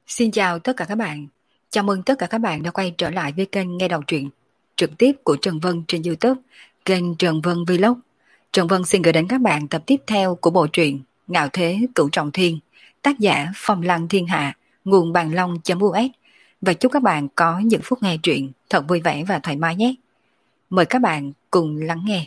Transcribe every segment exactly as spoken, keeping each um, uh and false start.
Xin chào tất cả các bạn. Chào mừng tất cả các bạn đã quay trở lại với kênh nghe đọc truyện trực tiếp của Trần Vân trên YouTube, kênh Trần Vân Vlog. Trần Vân xin gửi đến các bạn tập tiếp theo của bộ truyện Ngạo Thế Cửu Trọng Thiên, tác giả Phong Lăng Thiên Hạ, nguồn bàn long.us. Và chúc các bạn có những phút nghe truyện thật vui vẻ và thoải mái nhé. Mời các bạn cùng lắng nghe.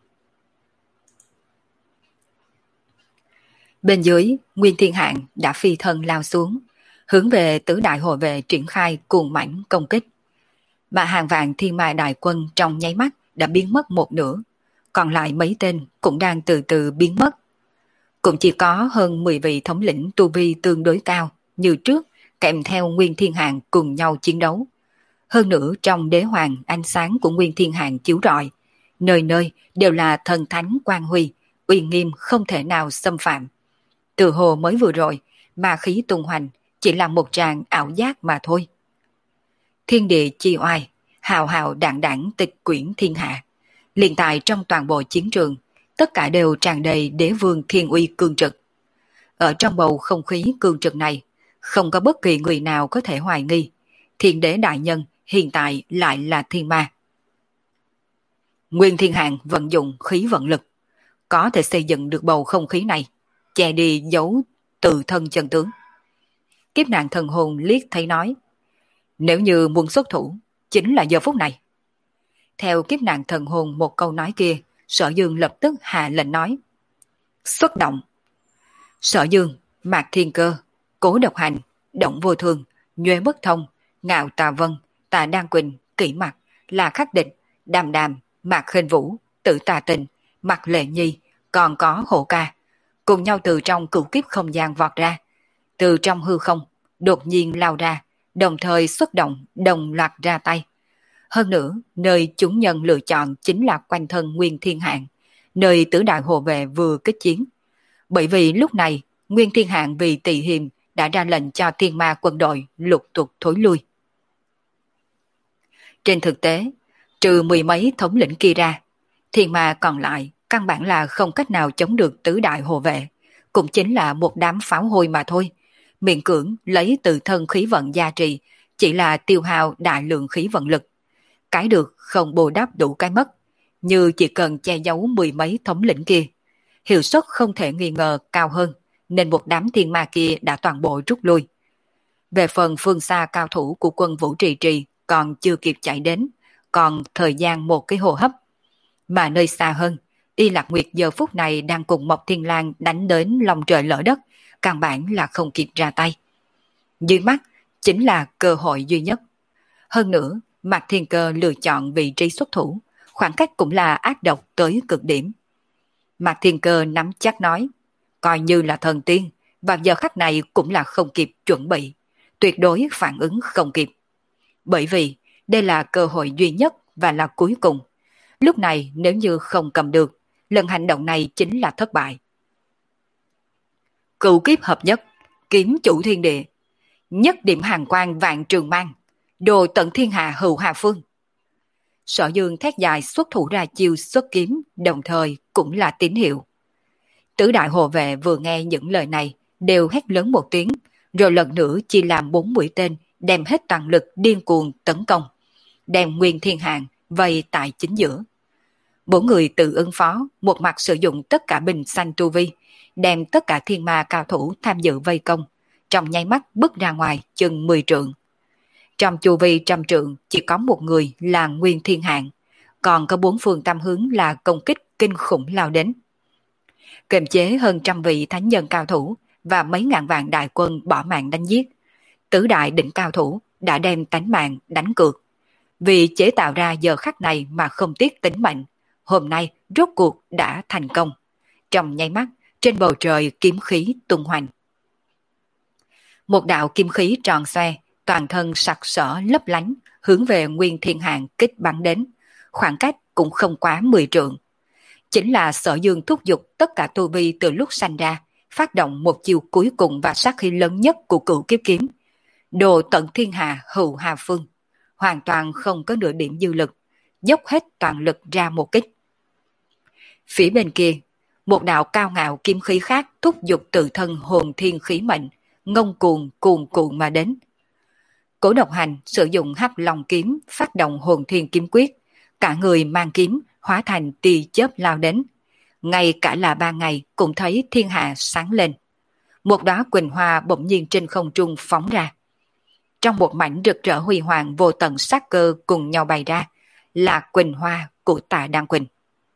Bên dưới, Nguyên Thiên Hạng đã phi thân lao xuống, hướng về tứ đại hộ vệ triển khai cuồng mãnh công kích. Mà hàng vạn thiên ma đại quân trong nháy mắt đã biến mất một nửa, còn lại mấy tên cũng đang từ từ biến mất. Cũng chỉ có hơn mười vị thống lĩnh tu vi tương đối cao như trước kèm theo Nguyên Thiên Hạng cùng nhau chiến đấu. Hơn nữa trong đế hoàng ánh sáng của Nguyên Thiên Hạng chiếu rọi, nơi nơi đều là thần thánh quang huy, uy nghiêm không thể nào xâm phạm. Từ hồ mới vừa rồi, ma khí tung hoành chỉ là một tràng ảo giác mà thôi. Thiên địa chi oai, hào hào đảng đảng tịch quyển thiên hạ. Liền tại trong toàn bộ chiến trường, tất cả đều tràn đầy đế vương thiên uy cương trực. Ở trong bầu không khí cương trực này, không có bất kỳ người nào có thể hoài nghi, thiên đế đại nhân hiện tại lại là thiên ma. Nguyên Thiên Hạng vận dụng khí vận lực, có thể xây dựng được bầu không khí này, che đi dấu từ thân chân tướng. Kiếp nạn thần hồn liếc thấy nói, nếu như muốn xuất thủ, chính là giờ phút này. Theo kiếp nạn thần hồn một câu nói kia, Sở Dương lập tức hạ lệnh nói, xuất động. Sở Dương, Mạc Thiên Cơ, Cố Độc Hành, Động Vô Thường, Nhuê Bất Thông, Ngạo Tà Vân, Tà Đan Quỳnh, Kỷ Mặc, La Khắc Địch, Đàm Đàm, Mạc Khên Vũ, Tử Tà Tình, Mạc Lệ Nhi, còn có Hộ Ca, cùng nhau từ trong cửu kiếp không gian vọt ra. Từ trong hư không, đột nhiên lao ra, đồng thời xuất động, đồng loạt ra tay. Hơn nữa, nơi chúng nhân lựa chọn chính là quanh thân Nguyên Thiên Hạng, nơi tứ đại hộ vệ vừa kết chiến. Bởi vì lúc này, Nguyên Thiên Hạng vì tỳ hiềm đã ra lệnh cho thiên ma quân đội lục tục thối lui. Trên thực tế, trừ mười mấy thống lĩnh kia ra, thiên ma còn lại căn bản là không cách nào chống được tứ đại hộ vệ, cũng chính là một đám pháo hôi mà thôi. Miễn cưỡng lấy từ thân khí vận gia trì, chỉ là tiêu hao đại lượng khí vận lực. Cái được không bù đắp đủ cái mất, như chỉ cần che giấu mười mấy thống lĩnh kia. Hiệu suất không thể nghi ngờ cao hơn, nên một đám thiên ma kia đã toàn bộ rút lui. Về phần phương xa cao thủ của quân Vũ Trì Trì còn chưa kịp chạy đến, còn thời gian một cái hô hấp. Mà nơi xa hơn, Y Lạc Nguyệt giờ phút này đang cùng Mộc Thiên Lang đánh đến lòng trời lỡ đất, căn bản là không kịp ra tay. Dưới mắt chính là cơ hội duy nhất. Hơn nữa, Mạc Thiên Cơ lựa chọn vị trí xuất thủ, khoảng cách cũng là ác độc tới cực điểm. Mạc Thiên Cơ nắm chắc nói, coi như là thần tiên, vào giờ khắc này cũng là không kịp chuẩn bị, tuyệt đối phản ứng không kịp. Bởi vì đây là cơ hội duy nhất và là cuối cùng. Lúc này nếu như không cầm được, lần hành động này chính là thất bại. Cửu kiếp hợp nhất, kiếm chủ thiên địa, nhất điểm hàng quang vạn trường mang, đồ tận thiên hạ hữu hà phương. Sở Dương thét dài xuất thủ ra chiêu xuất kiếm, đồng thời cũng là tín hiệu. Tứ đại hộ vệ vừa nghe những lời này đều hét lớn một tiếng, rồi lần nữa chia làm bốn mũi tên, đem hết toàn lực điên cuồng tấn công, đem Nguyên Thiên Hạng vây tại chính giữa. Bốn người tự ứng phó, một mặt sử dụng tất cả bình xanh tu vi, đem tất cả thiên ma cao thủ tham dự vây công, trong nháy mắt bước ra ngoài chừng mười trượng. Trong chu vi trăm trượng chỉ có một người là Nguyên Thiên Hạng, còn có bốn phương tam hướng là công kích kinh khủng lao đến. Kiềm chế hơn trăm vị thánh nhân cao thủ và mấy ngàn vạn đại quân bỏ mạng đánh giết, tứ đại đỉnh cao thủ đã đem tánh mạng đánh cược. Vì chế tạo ra giờ khắc này mà không tiếc tính mệnh, hôm nay rốt cuộc đã thành công. Trong nháy mắt, trên bầu trời kiếm khí tung hoành. Một đạo kim khí tròn xoe, toàn thân sặc sỡ lấp lánh, hướng về Nguyên Thiên Hạng kích bắn đến, khoảng cách cũng không quá mười trượng. Chính là Sở Dương thúc giục tất cả tu vi từ lúc sanh ra, phát động một chiều cuối cùng và sát khí lớn nhất của cửu kiếp kiếm. Đồ tận thiên hạ hữu hà phương, hoàn toàn không có nửa điểm dư lực, dốc hết toàn lực ra một kích. Phía bên kia, một đạo cao ngạo kiếm khí khác thúc giục tự thân hồn thiên khí mệnh, ngông cuồng cuồn cuộn mà đến. Cố Độc Hành sử dụng Hắc Long kiếm phát động Hồn Thiên kiếm quyết, cả người mang kiếm hóa thành tia chớp lao đến. Ngay cả là ba ngày cũng thấy thiên hạ sáng lên. Một đóa quỳnh hoa bỗng nhiên trên không trung phóng ra. Trong một mảnh rực rỡ huy hoàng vô tận sát cơ cùng nhau bày ra, là quỳnh hoa của Tạ Đan Quỳnh.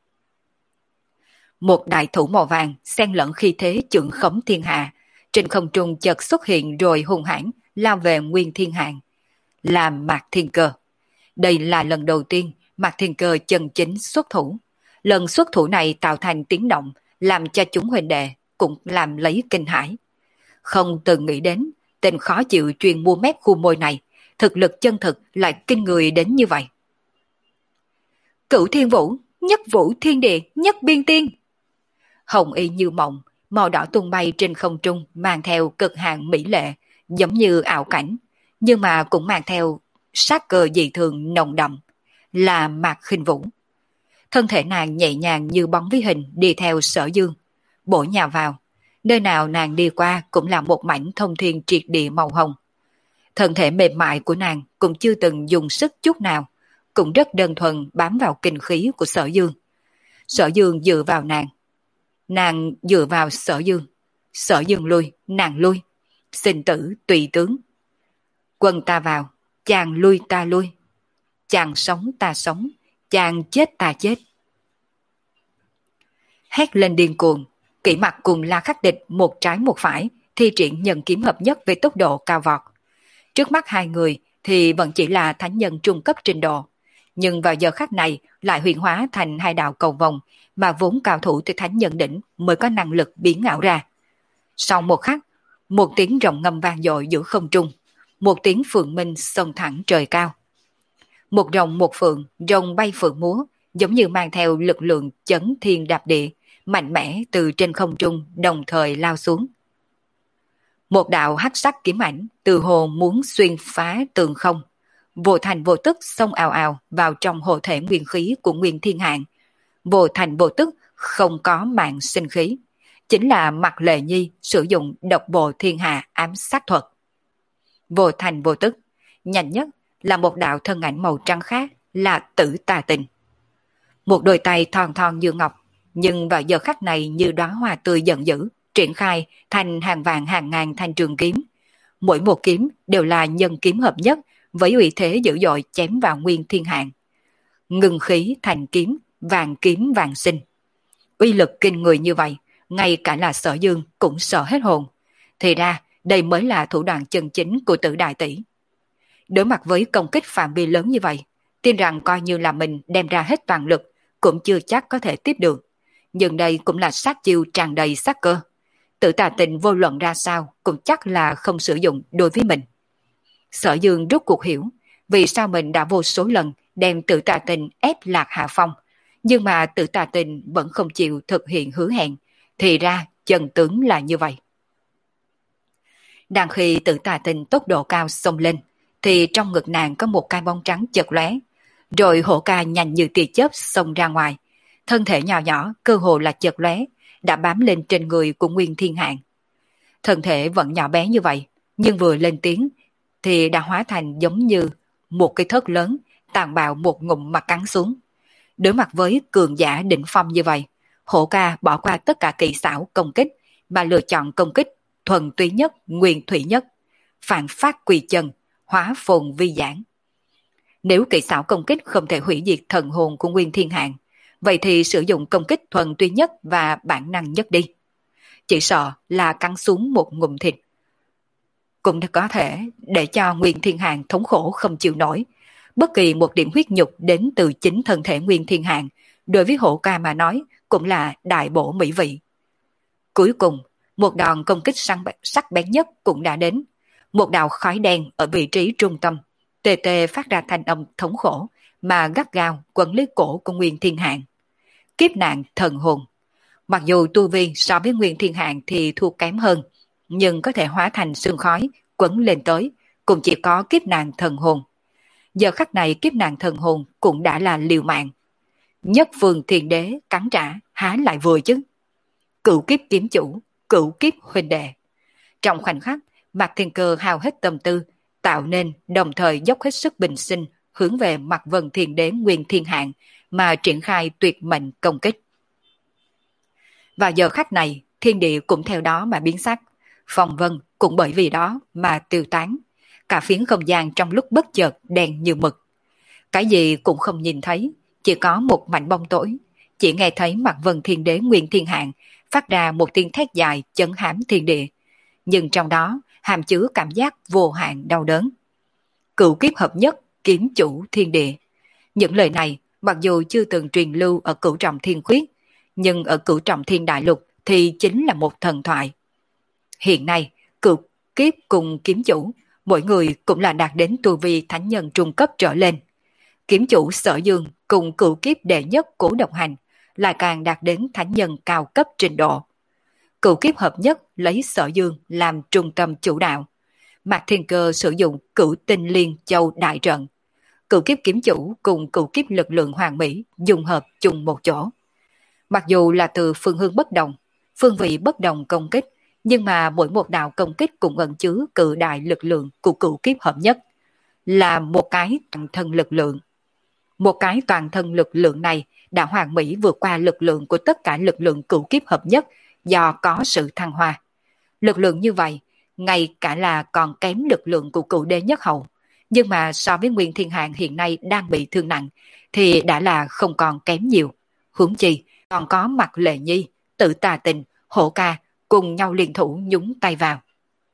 Một đại thủ màu vàng xen lẫn khí thế chưởng khống thiên hạ, trên không trung chợt xuất hiện rồi hung hãn lao về Nguyên Thiên Hạng, là Mạc Thiên Cơ. Đây là lần đầu tiên Mạc Thiên Cơ chân chính xuất thủ. Lần xuất thủ này tạo thành tiếng động, làm cho chúng huynh đệ cũng làm lấy kinh hãi. Không từng nghĩ đến tên khó chịu chuyên mua mép khu môi này, thực lực chân thực lại kinh người đến như vậy. Cửu Thiên Vũ, Nhất Vũ Thiên Địa, Nhất Biên Tiên. Hồng y như mộng, màu đỏ tung bay trên không trung mang theo cực hạn mỹ lệ, giống như ảo cảnh, nhưng mà cũng mang theo sát cơ dị thường nồng đậm, là Mạc Khinh Vũ. Thân thể nàng nhẹ nhàng như bóng với hình đi theo Sở Dương, bổ nhào vào, nơi nào nàng đi qua cũng là một mảnh thông thiên triệt địa màu hồng. Thân thể mềm mại của nàng cũng chưa từng dùng sức chút nào, cũng rất đơn thuần bám vào kinh khí của Sở Dương. Sở Dương dựa vào nàng, nàng dựa vào Sở Dương. Sở Dương lui, nàng lui, sinh tử tùy tướng. Quân ta vào, chàng lui ta lui, chàng sống ta sống, chàng chết ta chết. Hét lên điên cuồng, Kỷ Mặc cùng La Khắc Địch một trái một phải, thi triển nhân kiếm hợp nhất với tốc độ cao vọt. Trước mắt hai người thì vẫn chỉ là thánh nhân trung cấp trình độ, nhưng vào giờ khắc này lại huyền hóa thành hai đạo cầu vồng mà vốn cao thủ từ thánh nhân đỉnh mới có năng lực biến ảo ra. Sau một khắc, một tiếng rồng ngâm vang dội giữa không trung, một tiếng phượng minh xông thẳng trời cao. Một rồng một phượng, rồng bay phượng múa, giống như mang theo lực lượng chấn thiên đạp địa, mạnh mẽ từ trên không trung đồng thời lao xuống. Một đạo hắc sắc kiếm ảnh từ hồ muốn xuyên phá tường không, vô thành vô tức xông ào ào vào trong hộ thể nguyên khí của Nguyên Thiên Hạng. Vô thành vô tức không có mạng sinh khí, chính là Mạc Lệ Nhi sử dụng độc bộ thiên hạ ám sát thuật. Vô thành vô tức, nhanh nhất là một đạo thân ảnh màu trắng khác, là Tử Tà Tình. Một đôi tay thon thon như ngọc, nhưng vào giờ khắc này như đóa hoa tươi giận dữ, triển khai thành hàng vàng hàng ngàn thanh trường kiếm. Mỗi một kiếm đều là nhân kiếm hợp nhất, với uy thế dữ dội chém vào Nguyên Thiên Hạng. Ngưng khí thành kiếm, vàng kiếm vàng sinh. Uy lực kinh người như vậy, ngay cả là Sở Dương cũng sợ hết hồn. Thì ra, đây mới là thủ đoạn chân chính của Tử đại tỷ. Đối mặt với công kích phạm vi lớn như vậy, tin rằng coi như là mình đem ra hết toàn lực, cũng chưa chắc có thể tiếp được. Nhưng đây cũng là sát chiêu tràn đầy sát cơ. Tử Tà Tình vô luận ra sao cũng chắc là không sử dụng đối với mình. Sở Dương rốt cuộc hiểu vì sao mình đã vô số lần đem Tử Tà Tình ép lạc hạ phong, nhưng mà Tử Tà Tình vẫn không chịu thực hiện hứa hẹn. Thì ra chân tướng là như vậy. Đang khi Tử Tà Tình tốc độ cao xông lên, thì trong ngực nàng có một cái bóng trắng chợt lóe, rồi hổ ca nhanh như tia chớp xông ra ngoài, thân thể nhỏ nhỏ cơ hồ là chợt lóe đã bám lên trên người của Nguyên Thiên Hạng. Thân thể vẫn nhỏ bé như vậy, nhưng vừa lên tiếng thì đã hóa thành giống như một cái thớt lớn, tàn bạo một ngụm mà cắn xuống. Đối mặt với cường giả đỉnh phong như vậy, hổ ca bỏ qua tất cả kỹ xảo công kích mà lựa chọn công kích thuần túy nhất, nguyên thủy nhất, phản phát quỳ chân, hóa phồn vi giảng. Nếu kỹ xảo công kích không thể hủy diệt thần hồn của Nguyên Thiên Hạng, vậy thì sử dụng công kích thuần túy nhất và bản năng nhất đi. Chỉ sợ là cắn xuống một ngụm thịt, cũng có thể để cho Nguyên Thiên Hạng thống khổ không chịu nổi. Bất kỳ một điểm huyết nhục đến từ chính thân thể Nguyên Thiên Hạng, đối với hổ ca mà nói cũng là đại bổ mỹ vị. Cuối cùng, một đòn công kích sắc bén nhất cũng đã đến. Một đạo khói đen ở vị trí trung tâm, tê tê phát ra thanh âm thống khổ mà gắt gao quấn lấy cổ của Nguyên Thiên Hạng. Kiếp nạn thần hồn. Mặc dù tu vi so với Nguyên Thiên Hạng thì thua kém hơn, nhưng có thể hóa thành sương khói quấn lên tới, cũng chỉ có kiếp nạn thần hồn. Giờ khắc này kiếp nạn thần hồn cũng đã là liều mạng. Nhất phương thiên đế cắn trả há lại vừa chứ. Cửu kiếp kiếm chủ, cửu kiếp huynh đệ. Trong khoảnh khắc, Mạc Thiên Cơ hao hết tâm tư, tạo nên đồng thời dốc hết sức bình sinh hướng về mặt Vân Thiên Đế Nguyên Thiên Hạng mà triển khai tuyệt mệnh công kích. Vào giờ khắc này, thiên địa cũng theo đó mà biến sắc, phong vân cũng bởi vì đó mà tiêu tán, cả phiến không gian trong lúc bất chợt đen như mực. Cái gì cũng không nhìn thấy, chỉ có một mảnh bóng tối, chỉ nghe thấy mặt Vân Thiên Đế Nguyên Thiên Hạng phát ra một tiếng thét dài chấn hãm thiên địa, nhưng trong đó hàm chứa cảm giác vô hạn đau đớn. Cửu kiếp hợp nhất, kiếm chủ thiên địa. Những lời này mặc dù chưa từng truyền lưu ở Cửu Trọng Thiên Khuyết, nhưng ở Cửu Trọng Thiên Đại Lục thì chính là một thần thoại. Hiện nay, cửu kiếp cùng kiếm chủ, mỗi người cũng là đạt đến tu vi thánh nhân trung cấp trở lên. Kiếm chủ Sở Dương cùng cửu kiếp đệ nhất Cổ Độc Hành lại càng đạt đến thánh nhân cao cấp trình độ. Cửu kiếp hợp nhất lấy Sở Dương làm trung tâm chủ đạo. Mạc Thiên Cơ sử dụng cửu tinh liên châu đại trận. Cửu kiếp kiếm chủ cùng cửu kiếp lực lượng hoàng mỹ dùng hợp chung một chỗ. Mặc dù là từ phương hướng bất đồng, phương vị bất đồng công kích, nhưng mà mỗi một đạo công kích cũng ẩn chứa cự đại lực lượng của cửu kiếp hợp nhất, là một cái toàn thân lực lượng. Một cái toàn thân lực lượng này đã hoàn mỹ vượt qua lực lượng của tất cả lực lượng cửu kiếp hợp nhất do có sự thăng hoa. Lực lượng như vậy, ngay cả là còn kém lực lượng của cửu đế nhất hậu, nhưng mà so với Nguyên Thiên Hạng hiện nay đang bị thương nặng, thì đã là không còn kém nhiều. Huống chi, còn có Mặt Lệ Nhi, Tự Tà Tình, Hổ Ca cùng nhau liên thủ nhúng tay vào.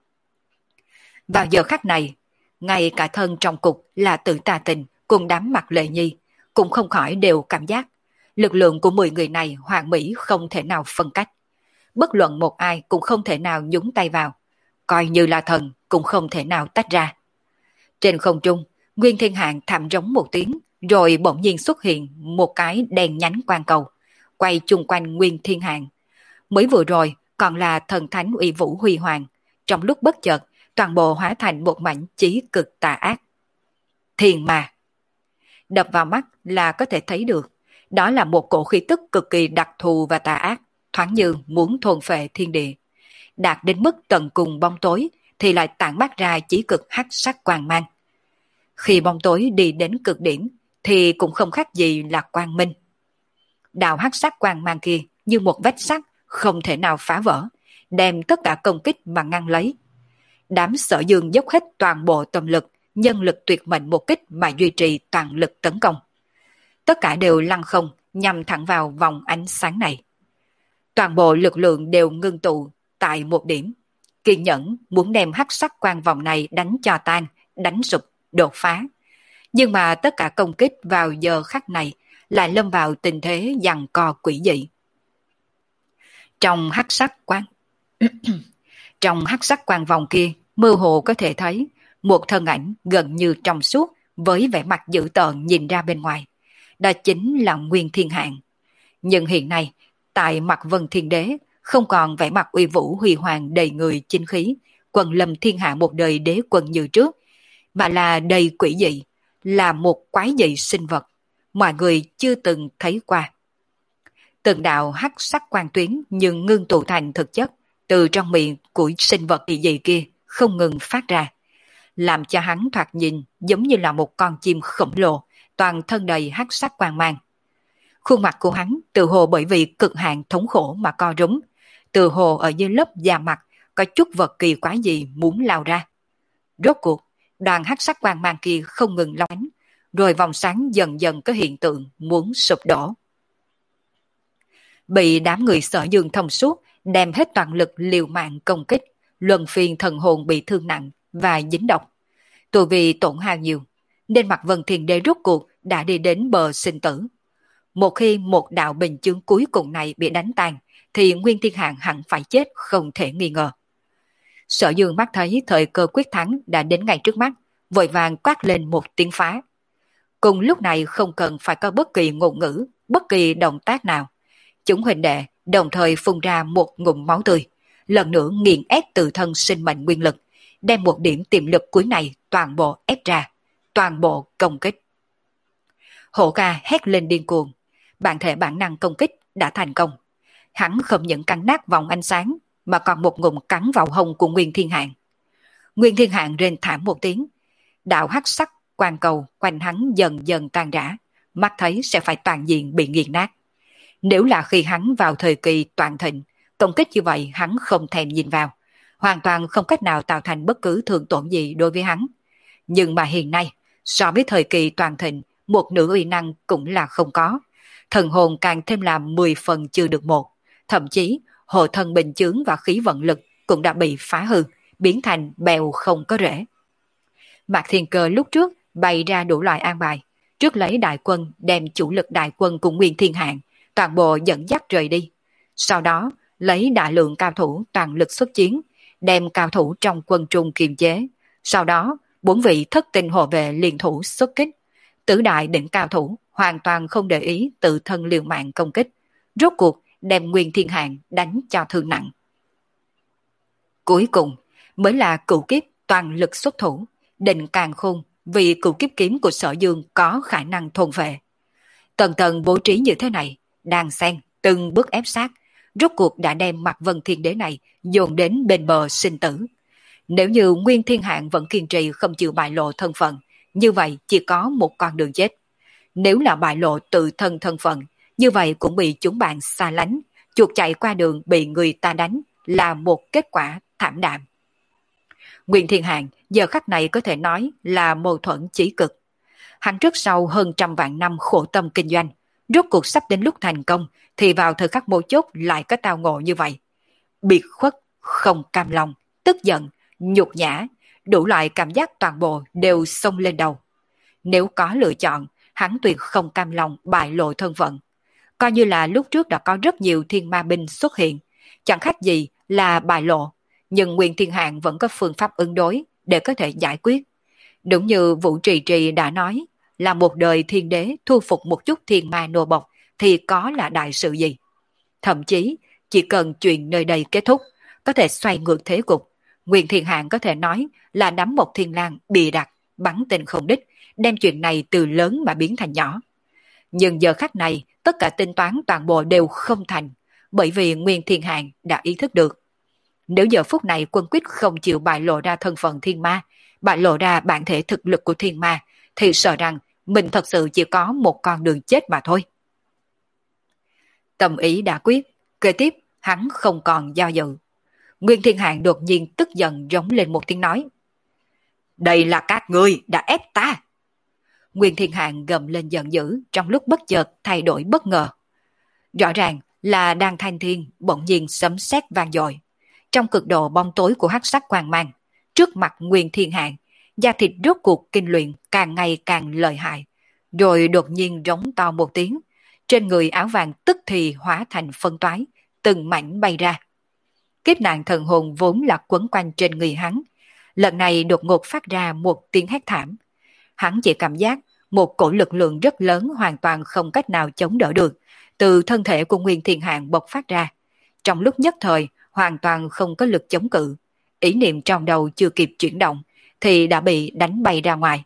Vào giờ khắc này, ngay cả thân trong cục là Tự Tà Tình cùng đám Mặt Lệ Nhi cũng không khỏi đều cảm giác lực lượng của mười người này hoàn mỹ không thể nào phân cách. Bất luận một ai cũng không thể nào nhúng tay vào, coi như là thần cũng không thể nào tách ra. Trên không trung, Nguyên Thiên Hạng thảm rống một tiếng, rồi bỗng nhiên xuất hiện một cái đèn nhánh quang cầu, quay chung quanh Nguyên Thiên Hạng. Mới vừa rồi còn là thần thánh uy vũ huy hoàng, trong lúc bất chợt, toàn bộ hóa thành một mảnh chí cực tà ác. Thiên ma. Đập vào mắt là có thể thấy được, đó là một cổ khí tức cực kỳ đặc thù và tà ác, thoáng như muốn thôn phệ thiên địa. Đạt đến mức tận cùng bóng tối thì lại tản mát ra chí cực hắc sắc quang mang. Khi bóng tối đi đến cực điểm thì cũng không khác gì là quang minh. Đạo hắc sắc quang mang kia như một vách sắt không thể nào phá vỡ, đem tất cả công kích mà ngăn lấy. Đám Sở Dương dốc hết toàn bộ tâm lực, nhân lực tuyệt mệnh một kích mà duy trì toàn lực tấn công. Tất cả đều lăng không nhằm thẳng vào vòng ánh sáng này. Toàn bộ lực lượng đều ngưng tụ tại một điểm, kiên nhẫn muốn đem hắc sắc quang vòng này đánh cho tan, đánh sụp, đột phá. Nhưng mà tất cả công kích vào giờ khắc này lại lâm vào tình thế giằng co quỷ dị. Trong hắc sắc quang trong hắc sắc quang vòng kia, mơ hồ có thể thấy một thân ảnh gần như trong suốt với vẻ mặt dữ tợn nhìn ra bên ngoài. Đó chính là Nguyên Thiên Hạng. Nhưng hiện nay, tại mặt Vân Thiên Đế, không còn vẻ mặt uy vũ huy hoàng đầy người chính khí, quần lâm thiên hạ một đời đế quân như trước, mà là đầy quỷ dị, là một quái dị sinh vật, mọi người chưa từng thấy qua. Từng đạo hắc sắc quang tuyến nhưng ngưng tụ thành thực chất, từ trong miệng của sinh vật kỳ dị kia không ngừng phát ra, làm cho hắn thoạt nhìn giống như là một con chim khổng lồ, toàn thân đầy hắc sắc quang mang. Khuôn mặt của hắn từ hồ bởi vì cực hạn thống khổ mà co rúm, từ hồ ở dưới lớp da mặt có chút vật kỳ quái gì muốn lao ra. Rốt cuộc, đoàn hắc sắc quang mang kia không ngừng long ánh, rồi vòng sáng dần dần có hiện tượng muốn sụp đổ. Bị đám người Sở Dương thông suốt đem hết toàn lực liều mạng công kích, luân phiên thần hồn bị thương nặng và dính độc. Từ vì tổn hao nhiều, nên mặt Vân Thiên Đế rốt cuộc đã đi đến bờ sinh tử. Một khi một đạo bình chướng cuối cùng này bị đánh tan, thì Nguyên Thiên Hạng hẳn phải chết không thể nghi ngờ. Sở Dương mắt thấy thời cơ quyết thắng đã đến ngay trước mắt, vội vàng quát lên một tiếng phá. Cùng lúc này không cần phải có bất kỳ ngôn ngữ, bất kỳ động tác nào. Chúng huynh đệ đồng thời phun ra một ngụm máu tươi, lần nữa nghiền ép tự thân sinh mệnh nguyên lực, đem một điểm tiềm lực cuối này toàn bộ ép ra, toàn bộ công kích. Hổ Ca hét lên điên cuồng, bản thể bản năng công kích đã thành công. Hắn không những cắn nát vòng ánh sáng, mà còn một ngụm cắn vào hông của Nguyên Thiên Hạng. Nguyên Thiên Hạng rên thảm một tiếng, đạo hắc sắc quang cầu quanh hắn dần dần tan rã, mắt thấy sẽ phải toàn diện bị nghiền nát. Nếu là khi hắn vào thời kỳ toàn thịnh, công kích như vậy hắn không thèm nhìn vào, hoàn toàn không cách nào tạo thành bất cứ thương tổn gì đối với hắn. Nhưng mà hiện nay, so với thời kỳ toàn thịnh, một nửa uy năng cũng là không có. Thần hồn càng thêm làm mười phần chưa được một, thậm chí hộ thân bình chướng và khí vận lực cũng đã bị phá hư, biến thành bèo không có rễ. Mạc Thiên Cơ lúc trước bày ra đủ loại an bài, trước lấy đại quân đem chủ lực đại quân cùng Nguyên Thiên Hạng toàn bộ dẫn dắt rời đi. Sau đó lấy đại lượng cao thủ toàn lực xuất chiến, đem cao thủ trong quân trung kiềm chế. Sau đó bốn vị thất tinh hộ vệ liên thủ xuất kích. Tứ đại đỉnh cao thủ hoàn toàn không để ý tự thân liều mạng công kích, rốt cuộc đem Nguyên Thiên Hạng đánh cho thương nặng. Cuối cùng mới là cửu kiếp toàn lực xuất thủ, định càng khôn vì cửu kiếp kiếm của Sở Dương có khả năng thôn vệ. Tầng tầng bố trí như thế này, đang xen từng bước ép sát, rốt cuộc đã đem Mạc Vân Thiên Đế này dồn đến bên bờ sinh tử. Nếu như Nguyên Thiên Hạng vẫn kiên trì không chịu bại lộ thân phận, như vậy chỉ có một con đường chết. Nếu là bại lộ tự thân thân phận, như vậy cũng bị chúng bạn xa lánh, chuột chạy qua đường bị người ta đánh là một kết quả thảm đạm. Nguyên Thiên Hạng giờ khắc này có thể nói là mâu thuẫn chí cực. Hắn trước sau hơn trăm vạn năm khổ tâm kinh doanh, rốt cuộc sắp đến lúc thành công thì vào thời khắc mấu chốt lại có tao ngộ như vậy. Biệt khuất, không cam lòng, tức giận, nhục nhã, đủ loại cảm giác toàn bộ đều xông lên đầu. Nếu có lựa chọn, hắn tuyệt không cam lòng bại lộ thân phận. Coi như là lúc trước đã có rất nhiều thiên ma binh xuất hiện, chẳng khác gì là bại lộ, nhưng Nguyên Thiên Hạng vẫn có phương pháp ứng đối để có thể giải quyết. Đúng như Vũ Trì Trì đã nói, là một đời thiên đế thu phục một chút thiên ma nô bộc thì có là đại sự gì. Thậm chí, chỉ cần chuyện nơi đây kết thúc, có thể xoay ngược thế cục. Nguyên Thiên Hạng có thể nói là nắm một thiên lang bịa đặt, bắn tên không đích, đem chuyện này từ lớn mà biến thành nhỏ. Nhưng giờ khắc này, tất cả tính toán toàn bộ đều không thành, bởi vì Nguyên Thiên Hạng đã ý thức được. Nếu giờ phút này Quân Quyết không chịu bại lộ ra thân phận thiên ma, bại lộ ra bản thể thực lực của thiên ma, thì sợ rằng mình thật sự chỉ có một con đường chết mà thôi. Tâm ý đã quyết, kế tiếp hắn không còn do dự. Nguyên Thiên Hạng đột nhiên tức giận rống lên một tiếng nói: "Đây là các ngươi đã ép ta!" Nguyên Thiên Hạng gầm lên giận dữ, trong lúc bất chợt thay đổi bất ngờ. Rõ ràng là đang thanh thiên bỗng nhiên sấm sét vang dội. Trong cực độ bóng tối của hắc sắc quang mang, trước mặt Nguyên Thiên Hạng, da thịt rốt cuộc kinh luyện càng ngày càng lợi hại, rồi đột nhiên rống to một tiếng, trên người áo vàng tức thì hóa thành phân toái, từng mảnh bay ra. Kiếp nạn thần hồn vốn là quấn quanh trên người hắn, lần này đột ngột phát ra một tiếng hét thảm. Hắn chỉ cảm giác một cổ lực lượng rất lớn hoàn toàn không cách nào chống đỡ được, từ thân thể của Nguyên Thiên Hạng bộc phát ra. Trong lúc nhất thời, hoàn toàn không có lực chống cự, ý niệm trong đầu chưa kịp chuyển động, thì đã bị đánh bay ra ngoài.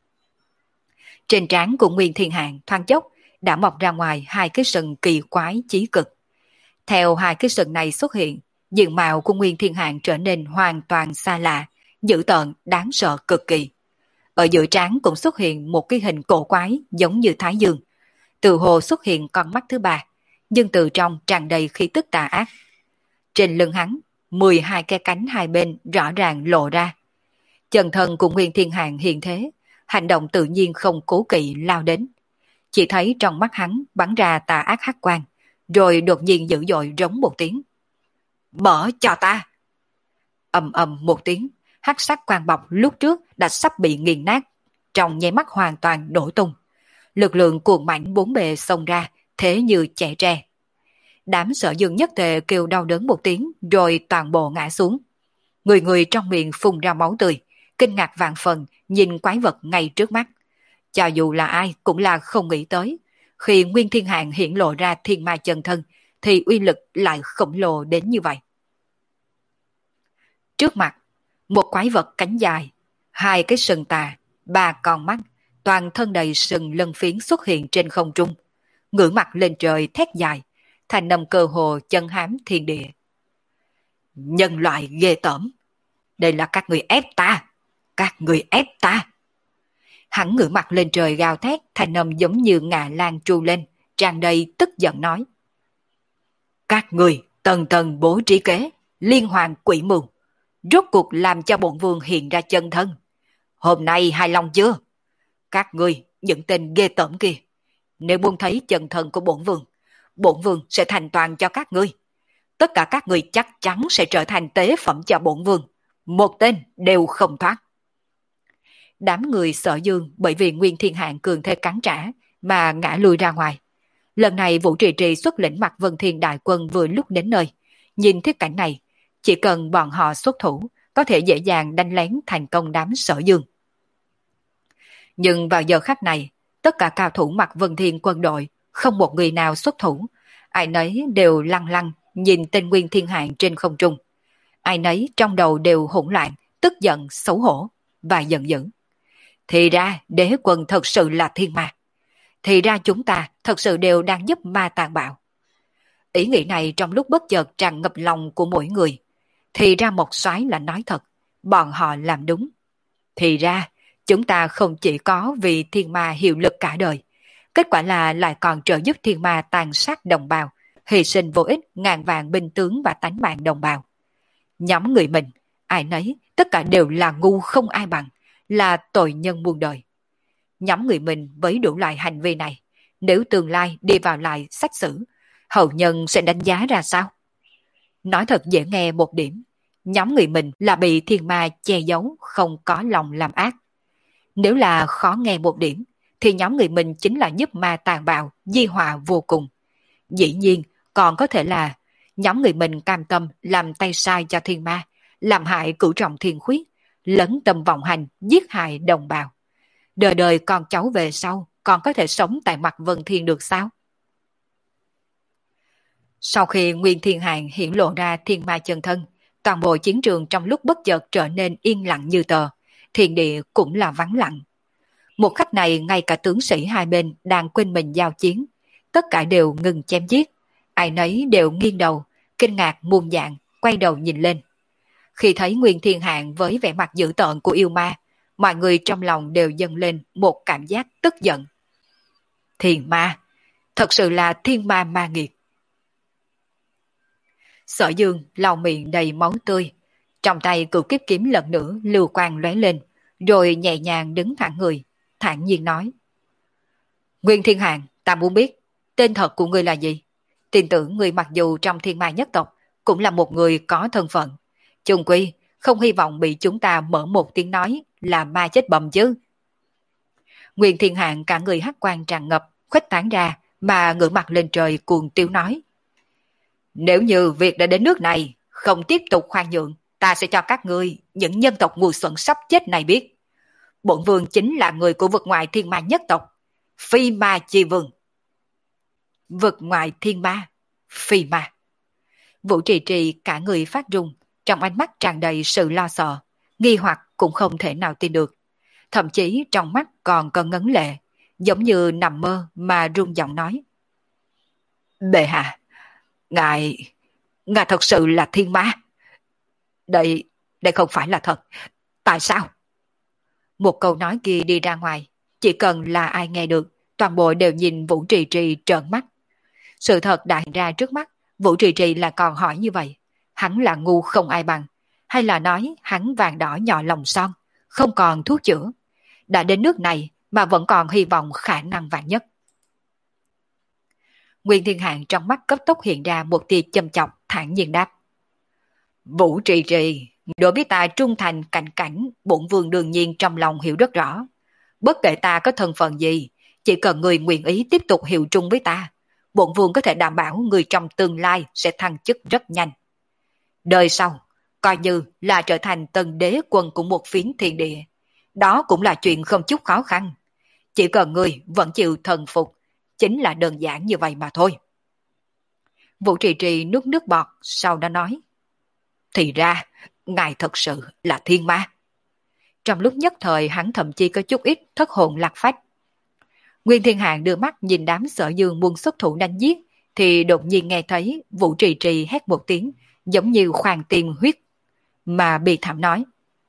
Trên trán của Nguyên Thiên Hạng thoáng chốc đã mọc ra ngoài hai cái sừng kỳ quái chí cực. Theo hai cái sừng này xuất hiện, diện mạo của Nguyên Thiên Hạng trở nên hoàn toàn xa lạ, dữ tợn, đáng sợ cực kỳ. Ở giữa trán cũng xuất hiện một cái hình cổ quái giống như Thái Dương. Từ hồ xuất hiện con mắt thứ ba, nhưng từ trong tràn đầy khí tức tà ác. Trên lưng hắn, mười hai cái cánh hai bên rõ ràng lộ ra. Chân thân của Nguyên Thiên Hạng hiện thế, hành động tự nhiên không cố kỵ lao đến. Chỉ thấy trong mắt hắn bắn ra tà ác hắc quang, rồi đột nhiên dữ dội rống một tiếng: "Mở cho ta!" Ầm ầm một tiếng, hắc sắc quang bọc lúc trước đã sắp bị nghiền nát, trong nháy mắt hoàn toàn đổ tung. Lực lượng cuồng mãnh bốn bề xông ra, thế như trẻ tre. Đám Sở Dương nhất tề kêu đau đớn một tiếng, rồi toàn bộ ngã xuống. Người người trong miệng phun ra máu tươi, kinh ngạc vạn phần nhìn quái vật ngay trước mắt. Cho dù là ai cũng là không nghĩ tới, khi Nguyên Thiên Hạng hiện lộ ra thiên ma chân thân, thì uy lực lại khổng lồ đến như vậy. Trước mặt, một quái vật cánh dài, hai cái sừng tà, ba con mắt, toàn thân đầy sừng lân phiến xuất hiện trên không trung, ngửa mặt lên trời thét dài, thành nầm cơ hồ chân hám thiên địa. Nhân loại ghê tởm, Đây là các người ép ta, các người ép ta. Hắn ngửa mặt lên trời gào thét, thanh âm giống như ngà lan tru lên, tràn đầy tức giận nói. Các người tầng tầng bố trí kế, liên hoàn quỷ mưu, rốt cuộc làm cho bổn vương hiện ra chân thân. Hôm nay hài lòng chưa? Các người, những tên ghê tởm kia, nếu muốn thấy chân thân của bổn vương, bổn vương sẽ thành toàn cho các ngươi. Tất cả các ngươi chắc chắn sẽ trở thành tế phẩm cho bổn vương, một tên đều không thoát. Đám người Sở Dương bởi vì Nguyên Thiên Hạng cường thế cắn trả mà ngã lùi ra ngoài. Lần này Vũ Trì Trì xuất lĩnh Mạc Vân Thiên đại quân vừa lúc đến nơi. Nhìn thiết cảnh này, chỉ cần bọn họ xuất thủ, có thể dễ dàng đánh lén thành công đám Sở Dương. Nhưng vào giờ khắc này, tất cả cao thủ Mạc Vân Thiên quân đội, không một người nào xuất thủ. Ai nấy đều lăng lăng nhìn tên Nguyên Thiên Hạng trên không trung. Ai nấy trong đầu đều hỗn loạn, tức giận, xấu hổ và giận dữ. Thì ra đế quân thật sự là thiên ma. Thì ra chúng ta thật sự đều đang giúp ma tàn bạo. Ý nghĩ này trong lúc bất chợt tràn ngập lòng của mỗi người. Thì ra một soái là nói thật, bọn họ làm đúng. Thì ra chúng ta không chỉ có vì thiên ma hiệu lực cả đời, kết quả là lại còn trợ giúp thiên ma tàn sát đồng bào, hy sinh vô ích ngàn vạn binh tướng và tánh mạng đồng bào. Nhóm người mình, ai nấy, tất cả đều là ngu không ai bằng, là tội nhân muôn đời. Nhóm người mình với đủ loại hành vi này, nếu tương lai đi vào lại sách xử, hậu nhân sẽ đánh giá ra sao? Nói thật dễ nghe một điểm, nhóm người mình là bị thiên ma che giấu, không có lòng làm ác. Nếu là khó nghe một điểm, thì nhóm người mình chính là giúp ma tàn bạo, di họa vô cùng. Dĩ nhiên, còn có thể là nhóm người mình cam tâm làm tay sai cho thiên ma, làm hại cửu trọng thiên khuyết, lấn tâm vọng hành, giết hại đồng bào. Đời đời con cháu về sau, còn có thể sống tại Mạc Vân Thiên được sao? Sau khi Nguyên Thiên Hạng hiển lộ ra thiên ma chân thân, toàn bộ chiến trường trong lúc bất chợt trở nên yên lặng như tờ, thiên địa cũng là vắng lặng. Một khắc này ngay cả tướng sĩ hai bên đang quên mình giao chiến, tất cả đều ngừng chém giết, ai nấy đều nghiêng đầu, kinh ngạc muôn dạng, quay đầu nhìn lên. Khi thấy Nguyên Thiên Hạng với vẻ mặt dữ tợn của yêu ma, mọi người trong lòng đều dâng lên một cảm giác tức giận. Thiên ma, thật sự là thiên ma ma nghiệt. Sở Dương lau miệng đầy máu tươi, trong tay cửu kiếp kiếm lần nữa lưu quang lóe lên, rồi nhẹ nhàng đứng thẳng người, thản nhiên nói. Nguyên Thiên Hạng, ta muốn biết, tên thật của ngươi là gì? Tin tưởng ngươi mặc dù trong thiên ma nhất tộc, cũng là một người có thân phận. Chung quy, không hy vọng bị chúng ta mở một tiếng nói là ma chết bầm chứ. Nguyên Thiên Hạng cả người hắc quang tràn ngập, khuếch tán ra, mà ngửa mặt lên trời cuồng tiêu nói. Nếu như việc đã đến nước này, không tiếp tục khoan nhượng, ta sẽ cho các ngươi, những nhân tộc ngu xuẩn sắp chết này biết. Bổn vương chính là người của vực ngoại thiên ma nhất tộc, Phi Ma Chi Vương. Vực ngoại thiên ma, Phi Ma. Vũ Trì Trì cả người phát run, trong ánh mắt tràn đầy sự lo sợ, nghi hoặc cũng không thể nào tin được. Thậm chí trong mắt còn có ngấn lệ, giống như nằm mơ mà run giọng nói. Bệ hạ, ngài, ngài thật sự là thiên ma. Đây, đây không phải là thật. Tại sao? Một câu nói kia đi ra ngoài, chỉ cần là ai nghe được, toàn bộ đều nhìn Vũ Trì Trì trợn mắt. Sự thật đã hiện ra trước mắt, Vũ Trì Trì là còn hỏi như vậy. Hắn là ngu không ai bằng, hay là nói hắn vàng đỏ nhỏ lòng son, không còn thuốc chữa. Đã đến nước này mà vẫn còn hy vọng khả năng vạn nhất. Nguyên Thiên Hạng trong mắt cấp tốc hiện ra một tia châm chọc, thản nhiên đáp. Vũ Trì Trì, đối với ta trung thành cảnh cảnh, bổn vương đương nhiên trong lòng hiểu rất rõ. Bất kể ta có thân phận gì, chỉ cần người nguyện ý tiếp tục hiệu trung với ta, bổn vương có thể đảm bảo người trong tương lai sẽ thăng chức rất nhanh. Đời sau, coi như là trở thành tân đế quân của một phiến thiên địa. Đó cũng là chuyện không chút khó khăn. Chỉ cần người vẫn chịu thần phục, chính là đơn giản như vậy mà thôi. Vũ Trì Trì nuốt nước bọt, sau đó nói. Thì ra, ngài thật sự là thiên ma. Trong lúc nhất thời hắn thậm chí có chút ít thất hồn lạc phách. Nguyên Thiên Hạng đưa mắt nhìn đám Sở Dương muốn xuất thủ đánh giết, thì đột nhiên nghe thấy Vũ Trì Trì hét một tiếng, giống như khoan tim huyết, mà bi thảm nói.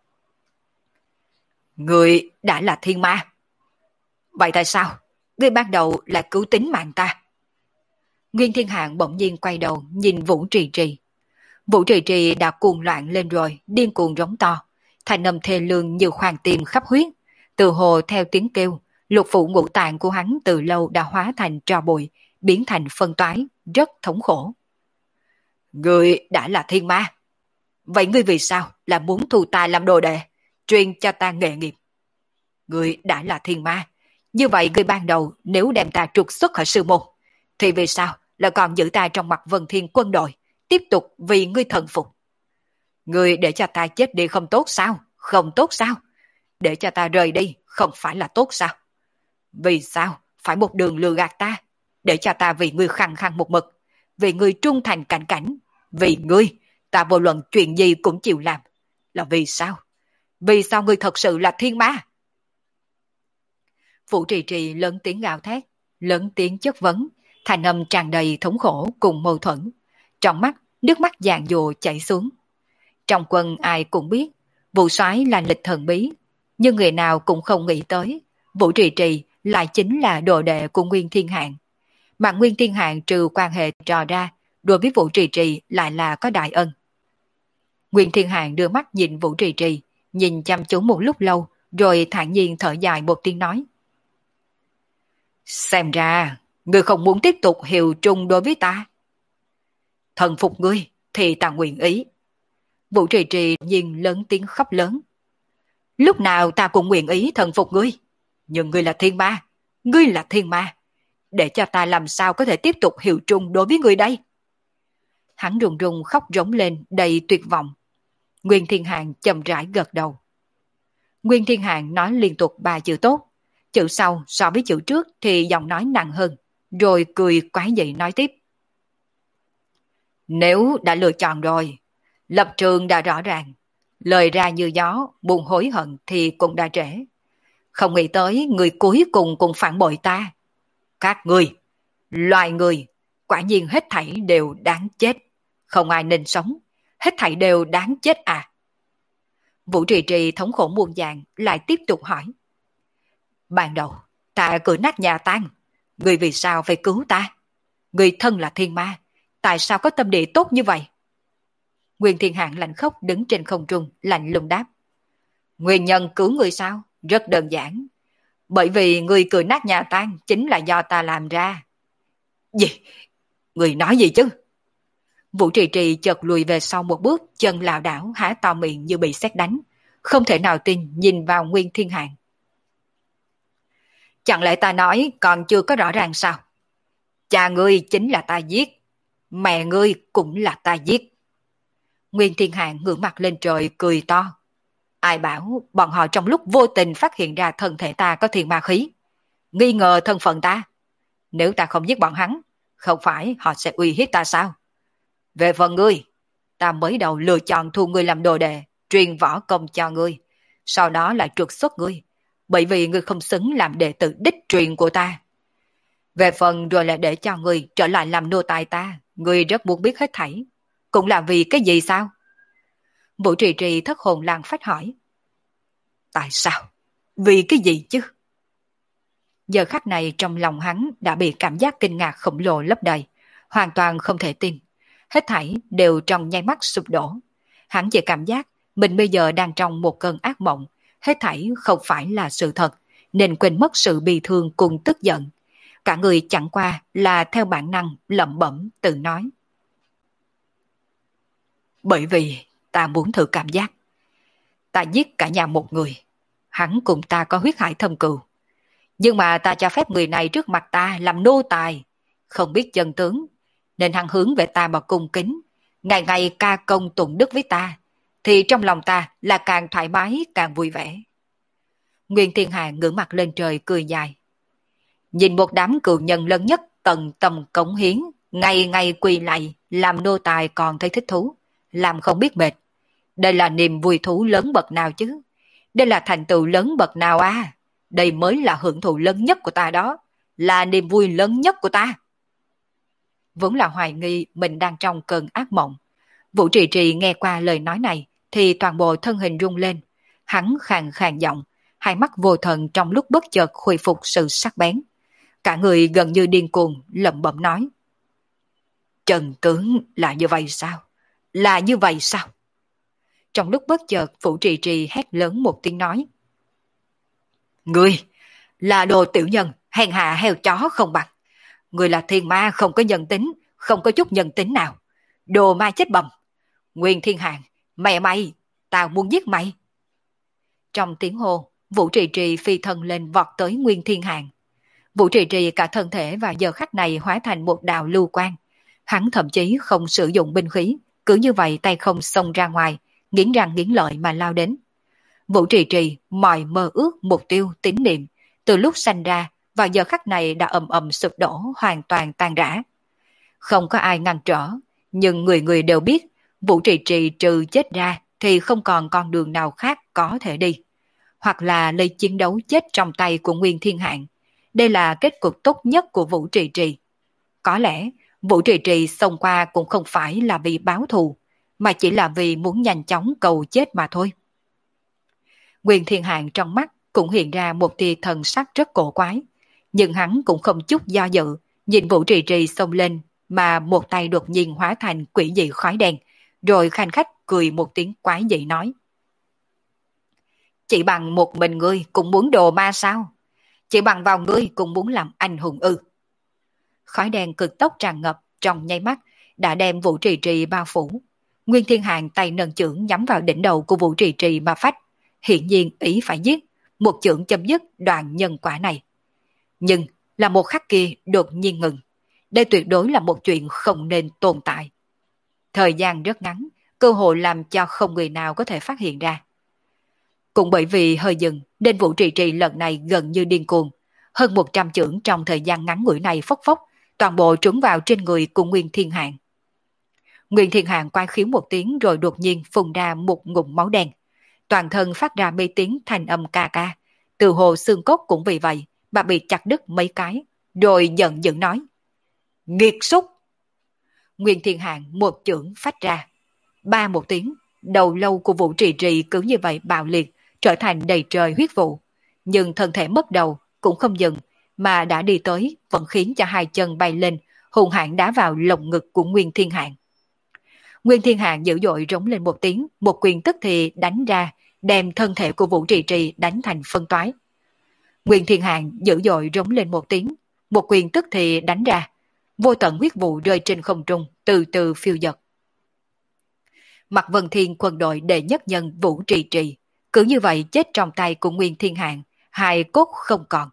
Ngươi đã là thiên ma. Vậy tại sao ngươi ban đầu lại cứu tính mạng ta? Nguyên Thiên Hạng bỗng nhiên quay đầu nhìn Vũ Trì Trì. Vũ Trì Trì đã cuồng loạn lên rồi, điên cuồng rống to, thành âm thê lương như khoan tim khắp huyết. Từ hồ theo tiếng kêu, lục phủ ngũ tạng của hắn từ lâu đã hóa thành tro bụi, biến thành phân toái, rất thống khổ. Ngươi đã là thiên ma. Vậy ngươi vì sao là muốn thu ta làm đồ đệ, truyền cho ta nghề nghiệp? Ngươi đã là thiên ma, như vậy ngươi ban đầu nếu đem ta trục xuất khỏi sư môn, thì vì sao là còn giữ ta trong mặt Vân Thiên quân đội, tiếp tục vì ngươi thần phục? Ngươi để cho ta chết đi không tốt sao? Không tốt sao? Để cho ta rời đi không phải là tốt sao? Vì sao phải một đường lừa gạt ta, để cho ta vì ngươi khăng khăng một mực, vì ngươi trung thành cảnh cảnh, vì ngươi ta vô luận chuyện gì cũng chịu làm, là vì sao? Vì sao ngươi thật sự là thiên ma? Vũ Trì Trì lớn tiếng gào thét, lớn tiếng chất vấn, thành âm tràn đầy thống khổ cùng mâu thuẫn. Trong mắt, nước mắt giàn dụa chảy xuống. Trong quân ai cũng biết, Vũ Soái là lịch thần bí, nhưng người nào cũng không nghĩ tới, Vũ Trì Trì lại chính là đồ đệ của Nguyên Thiên Hạng. Mà Nguyên Thiên Hạng trừ quan hệ trò ra, đối với Vũ Trì Trì lại là có đại ân. Nguyên Thiên Hạng đưa mắt nhìn Vũ Trì Trì, nhìn chăm chú một lúc lâu, rồi thản nhiên thở dài một tiếng nói. Xem ra, ngươi không muốn tiếp tục hiệu trung đối với ta. Thần phục ngươi, thì ta nguyện ý. Vũ Trì Trì nhìn lớn tiếng khóc lớn. Lúc nào ta cũng nguyện ý thần phục ngươi. Nhưng ngươi là thiên ma, ngươi là thiên ma. Để cho ta làm sao có thể tiếp tục hiệu trung đối với ngươi đây? Hắn run run khóc rống lên đầy tuyệt vọng. Nguyên Thiên Hạng chậm rãi gật đầu. Nguyên Thiên Hạng nói liên tục ba chữ tốt. Chữ sau so với chữ trước thì giọng nói nặng hơn, rồi cười quái dị nói tiếp. Nếu đã lựa chọn rồi, lập trường đã rõ ràng, lời ra như gió, buồn hối hận thì cũng đã trễ. Không nghĩ tới người cuối cùng cũng phản bội ta. Các ngươi, loài người, quả nhiên hết thảy đều đáng chết. Không ai nên sống, hết thảy đều đáng chết à? Vũ Trì Trì thống khổ muôn vàn lại tiếp tục hỏi. Ban đầu, ta cửa nát nhà tan, người vì sao phải cứu ta? Người thân là thiên ma, tại sao có tâm địa tốt như vậy? Nguyên Thiên Hạng lạnh khóc đứng trên không trung, lạnh lùng đáp. Nguyên nhân cứu người sao? Rất đơn giản. Bởi vì người cười nát nhà tan chính là do ta làm ra. Gì? Người nói gì chứ? Vũ Trì Trì chợt lùi về sau một bước, chân lảo đảo, há to miệng như bị sét đánh. Không thể nào tin nhìn vào Nguyên Thiên Hạng. Chẳng lẽ ta nói còn chưa có rõ ràng sao? Cha ngươi chính là ta giết, mẹ ngươi cũng là ta giết. Nguyên Thiên Hạng ngửa mặt lên trời cười to. Ai bảo bọn họ trong lúc vô tình phát hiện ra thân thể ta có thiên ma khí, nghi ngờ thân phận ta. Nếu ta không giết bọn hắn, không phải họ sẽ uy hiếp ta sao? Về phần ngươi, ta mới đầu lựa chọn thu ngươi làm đồ đệ, truyền võ công cho ngươi, sau đó lại trục xuất ngươi, bởi vì ngươi không xứng làm đệ tử đích truyền của ta. Về phần rồi lại để cho ngươi trở lại làm nô tài ta, ngươi rất muốn biết hết thảy. Cũng là vì cái gì sao? Vũ Trì Trì thất hồn lạc phách hỏi. Tại sao? Vì cái gì chứ? Giờ khắc này trong lòng hắn đã bị cảm giác kinh ngạc khổng lồ lấp đầy, hoàn toàn không thể tin. Hết thảy đều trong nháy mắt sụp đổ. Hắn chỉ cảm giác mình bây giờ đang trong một cơn ác mộng, hết thảy không phải là sự thật, nên quên mất sự bi thương cùng tức giận. Cả người chẳng qua là theo bản năng lẩm bẩm tự nói. Bởi vì ta muốn thử cảm giác. Ta giết cả nhà một người, hắn cùng ta có huyết hải thâm cừu. Nhưng mà ta cho phép người này trước mặt ta làm nô tài, không biết chân tướng, nên hắn hướng về ta mà cung kính, ngày ngày ca công tụng đức với ta, thì trong lòng ta là càng thoải mái càng vui vẻ. Nguyên Thiên Hà ngửa mặt lên trời cười dài. Nhìn một đám cừu nhân lớn nhất tận tâm cống hiến, ngày ngày quỳ lạy, làm nô tài còn thấy thích thú, làm không biết mệt. Đây là niềm vui thú lớn bậc nào chứ? Đây là thành tựu lớn bậc nào à? Đây mới là hưởng thụ lớn nhất của ta đó, là niềm vui lớn nhất của ta. Vốn là hoài nghi mình đang trong cơn ác mộng. Vũ Trì Trì nghe qua lời nói này, thì toàn bộ thân hình rung lên, hắn khàn khàn giọng, hai mắt vô thần trong lúc bất chợt khôi phục sự sắc bén. Cả người gần như điên cuồng, lẩm bẩm nói. Trần tướng là như vậy sao? Là như vậy sao? Trong lúc bất chợt, Vũ Trì Trì hét lớn một tiếng nói. Ngươi là đồ tiểu nhân, hèn hạ heo chó không bằng. Ngươi là thiên ma không có nhân tính, không có chút nhân tính nào. Đồ ma chết bầm. Nguyên Thiên Hạng, mẹ mày, tao muốn giết mày. Trong tiếng hô, Vũ Trì Trì phi thân lên vọt tới Nguyên Thiên Hạng. Vũ Trì Trì cả thân thể và giờ khắc này hóa thành một đạo lưu quang. Hắn thậm chí không sử dụng binh khí, cứ như vậy tay không xông ra ngoài, nghiến răng nghiến lợi mà lao đến. Vũ Trì Trì mọi mơ ước mục tiêu tín niệm, từ lúc sanh ra vào giờ khắc này đã ầm ầm sụp đổ, hoàn toàn tan rã. Không có ai ngăn trở, nhưng người người đều biết Vũ Trì Trì trừ chết ra thì không còn con đường nào khác có thể đi. Hoặc là lấy chiến đấu chết trong tay của Nguyên Thiên Hạng. Đây là kết cục tốt nhất của Vũ Trì Trì. Có lẽ Vũ Trì Trì xông qua cũng không phải là vì báo thù, mà chỉ là vì muốn nhanh chóng cầu chết mà thôi. Nguyên Thiên Hạng trong mắt cũng hiện ra một tia thần sắc rất cổ quái, nhưng hắn cũng không chút do dự, nhìn Vũ Trì Trì xông lên mà một tay đột nhiên hóa thành quỷ dị khói đen, rồi khanh khách cười một tiếng quái dị nói. Chỉ bằng một mình ngươi cũng muốn đồ ma sao? Chỉ bằng vào ngươi cũng muốn làm anh hùng ư? Khói đen cực tốc tràn ngập trong nháy mắt đã đem Vũ Trì Trì bao phủ. Nguyên Thiên Hạng tay nâng chưởng nhắm vào đỉnh đầu của Vũ Trì Trì mà phách, hiện nhiên ý phải giết, một chưởng chấm dứt đoạn nhân quả này. Nhưng là một khắc kia đột nhiên ngừng. Đây tuyệt đối là một chuyện không nên tồn tại. Thời gian rất ngắn, cơ hội làm cho không người nào có thể phát hiện ra. Cũng bởi vì hơi dừng, nên Vũ Trì Trì lần này gần như điên cuồng. Hơn một trăm chưởng trong thời gian ngắn ngủi này phốc phốc, toàn bộ trúng vào trên người của Nguyên Thiên Hạng. Nguyên Thiên Hạng quay khiếu một tiếng rồi đột nhiên phun ra một ngụm máu đen. Toàn thân phát ra mê tiếng thành âm ca ca. Từ hồ xương cốt cũng vì vậy mà bị chặt đứt mấy cái, rồi giận dữ nói. Nghiệt súc! Nguyên Thiên Hạng một chưởng phách ra. Ba một tiếng, đầu lâu của Vũ Trì Trì cứ như vậy bạo liệt, trở thành đầy trời huyết vụ. Nhưng thân thể mất đầu cũng không dừng, mà đã đi tới vẫn khiến cho hai chân bay lên, hùng hãn đá vào lồng ngực của Nguyên Thiên Hạng. Nguyên Thiên Hạng dữ dội rống lên một tiếng, một quyền tức thì đánh ra, đem thân thể của Vũ Trì Trì đánh thành phân toái. Nguyên Thiên Hạng dữ dội rống lên một tiếng, một quyền tức thì đánh ra, vô tận huyết vụ rơi trên không trung, từ từ phiêu dật. Mạc Vân Thiên quân đội đệ nhất nhân Vũ Trì Trì, cứ như vậy chết trong tay của Nguyên Thiên Hạng, hai cốt không còn.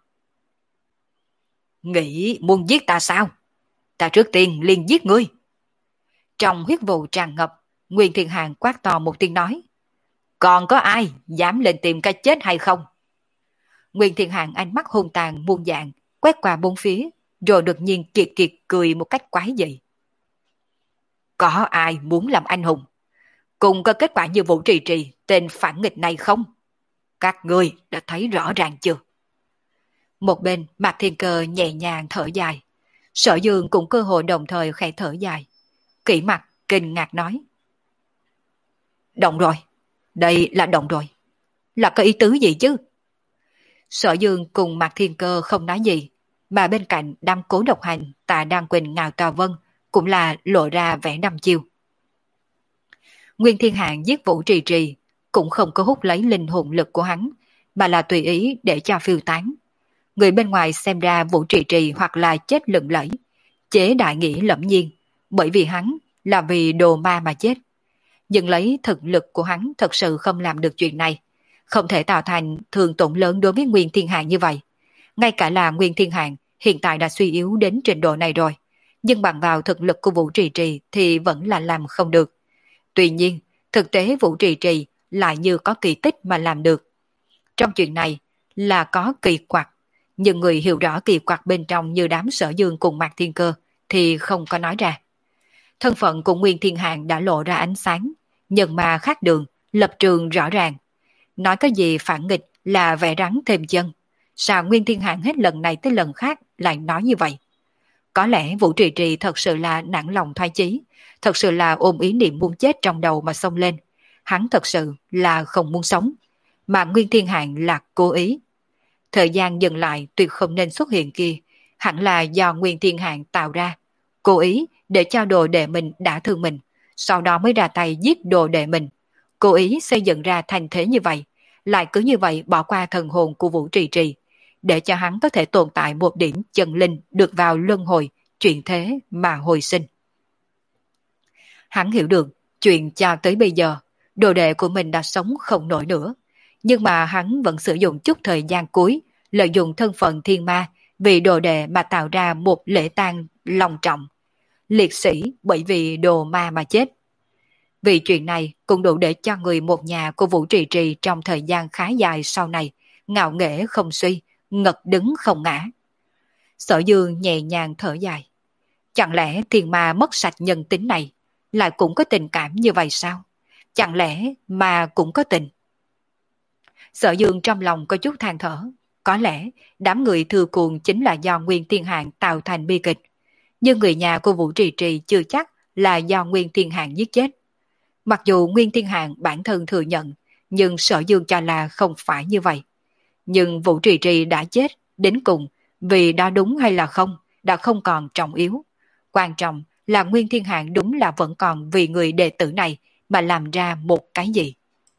Nghĩ muốn giết ta sao? Ta trước tiên liền giết ngươi. Trong huyết vụ tràn ngập, Nguyên Thiên Hạng quát to một tiếng nói. Còn có ai dám lên tìm cái chết hay không? Nguyên Thiên Hạng ánh mắt hung tàn muôn dạng, quét qua bốn phía, rồi đột nhiên kiệt kiệt cười một cách quái dị. Có ai muốn làm anh hùng? Cùng có kết quả như Vũ Trì Trì, tên phản nghịch này không? Các ngươi đã thấy rõ ràng chưa? Một bên, Mạc Thiên Cơ nhẹ nhàng thở dài. Sở Dương cũng cơ hội đồng thời khẽ thở dài. Kỷ Mặc kinh ngạc nói. Động rồi. Đây là động rồi. Là có ý tứ gì chứ? Sở Dương cùng Mạc Thiên Cơ không nói gì, mà bên cạnh đam cố độc hành Tạ Đan Quỳnh Ngào Tào Vân cũng là lộ ra vẻ đăm chiêu. Nguyên Thiên Hạng giết Vũ Trì Trì cũng không có hút lấy linh hồn lực của hắn, mà là tùy ý để cho phiêu tán. Người bên ngoài xem ra Vũ Trì Trì hoặc là chết lừng lẫy, chế đại nghĩa lẫm nhiên, bởi vì hắn là vì đồ ma mà chết. Nhưng lấy thực lực của hắn thật sự không làm được chuyện này, không thể tạo thành thương tổn lớn đối với Nguyên Thiên Hạng như vậy. Ngay cả là Nguyên Thiên Hạng hiện tại đã suy yếu đến trình độ này rồi, nhưng bằng vào thực lực của Vũ Trì Trì thì vẫn là làm không được. Tuy nhiên, thực tế Vũ Trì Trì lại như có kỳ tích mà làm được. Trong chuyện này là có kỳ quặc, nhưng người hiểu rõ kỳ quặc bên trong như đám Sở Dương cùng Mạc Thiên Cơ thì không có nói ra. Thân phận của Nguyên Thiên Hạng đã lộ ra ánh sáng, nhưng mà khác đường, lập trường rõ ràng. Nói cái gì phản nghịch là vẽ rắn thêm chân. Sao Nguyên Thiên Hạng hết lần này tới lần khác lại nói như vậy? Có lẽ Vũ Trì Trì thật sự là nản lòng thoái chí, thật sự là ôm ý niệm muốn chết trong đầu mà xông lên, hắn thật sự là không muốn sống, mà Nguyên Thiên Hạng là cố ý. Thời gian dừng lại tuyệt không nên xuất hiện kia, hẳn là do Nguyên Thiên Hạng tạo ra, cố ý để cho đồ đệ mình đã thương mình, sau đó mới ra tay giết đồ đệ mình, cố ý xây dựng ra thành thế như vậy, lại cứ như vậy bỏ qua thần hồn của Vũ Trì Trì, để cho hắn có thể tồn tại một điểm chân linh được vào luân hồi, chuyển thế mà hồi sinh. Hắn hiểu được, chuyện cho tới bây giờ, đồ đệ của mình đã sống không nổi nữa, nhưng mà hắn vẫn sử dụng chút thời gian cuối, lợi dụng thân phận thiên ma, vì đồ đệ mà tạo ra một lễ tang long trọng. Liệt sĩ bởi vì đồ ma mà chết. Vì chuyện này cũng đủ để cho người một nhà của Vũ Trì Trì trong thời gian khá dài sau này, ngạo nghễ không suy, ngật đứng không ngã. Sở Dương nhẹ nhàng thở dài. Chẳng lẽ thiên ma mất sạch nhân tính này, lại cũng có tình cảm như vậy sao? Chẳng lẽ ma cũng có tình? Sở Dương trong lòng có chút than thở. Có lẽ đám người thừa cuồng chính là do Nguyên Thiên Hạng tạo thành bi kịch. Nhưng người nhà của Vũ Trì Trì chưa chắc là do Nguyên Thiên Hạng giết chết. Mặc dù Nguyên Thiên Hạng bản thân thừa nhận, nhưng Sở Dương cho là không phải như vậy. Nhưng Vũ Trì Trì đã chết, đến cùng, vì đó đúng hay là không, đã không còn trọng yếu. Quan trọng là Nguyên Thiên Hạng đúng là vẫn còn vì người đệ tử này mà làm ra một cái gì.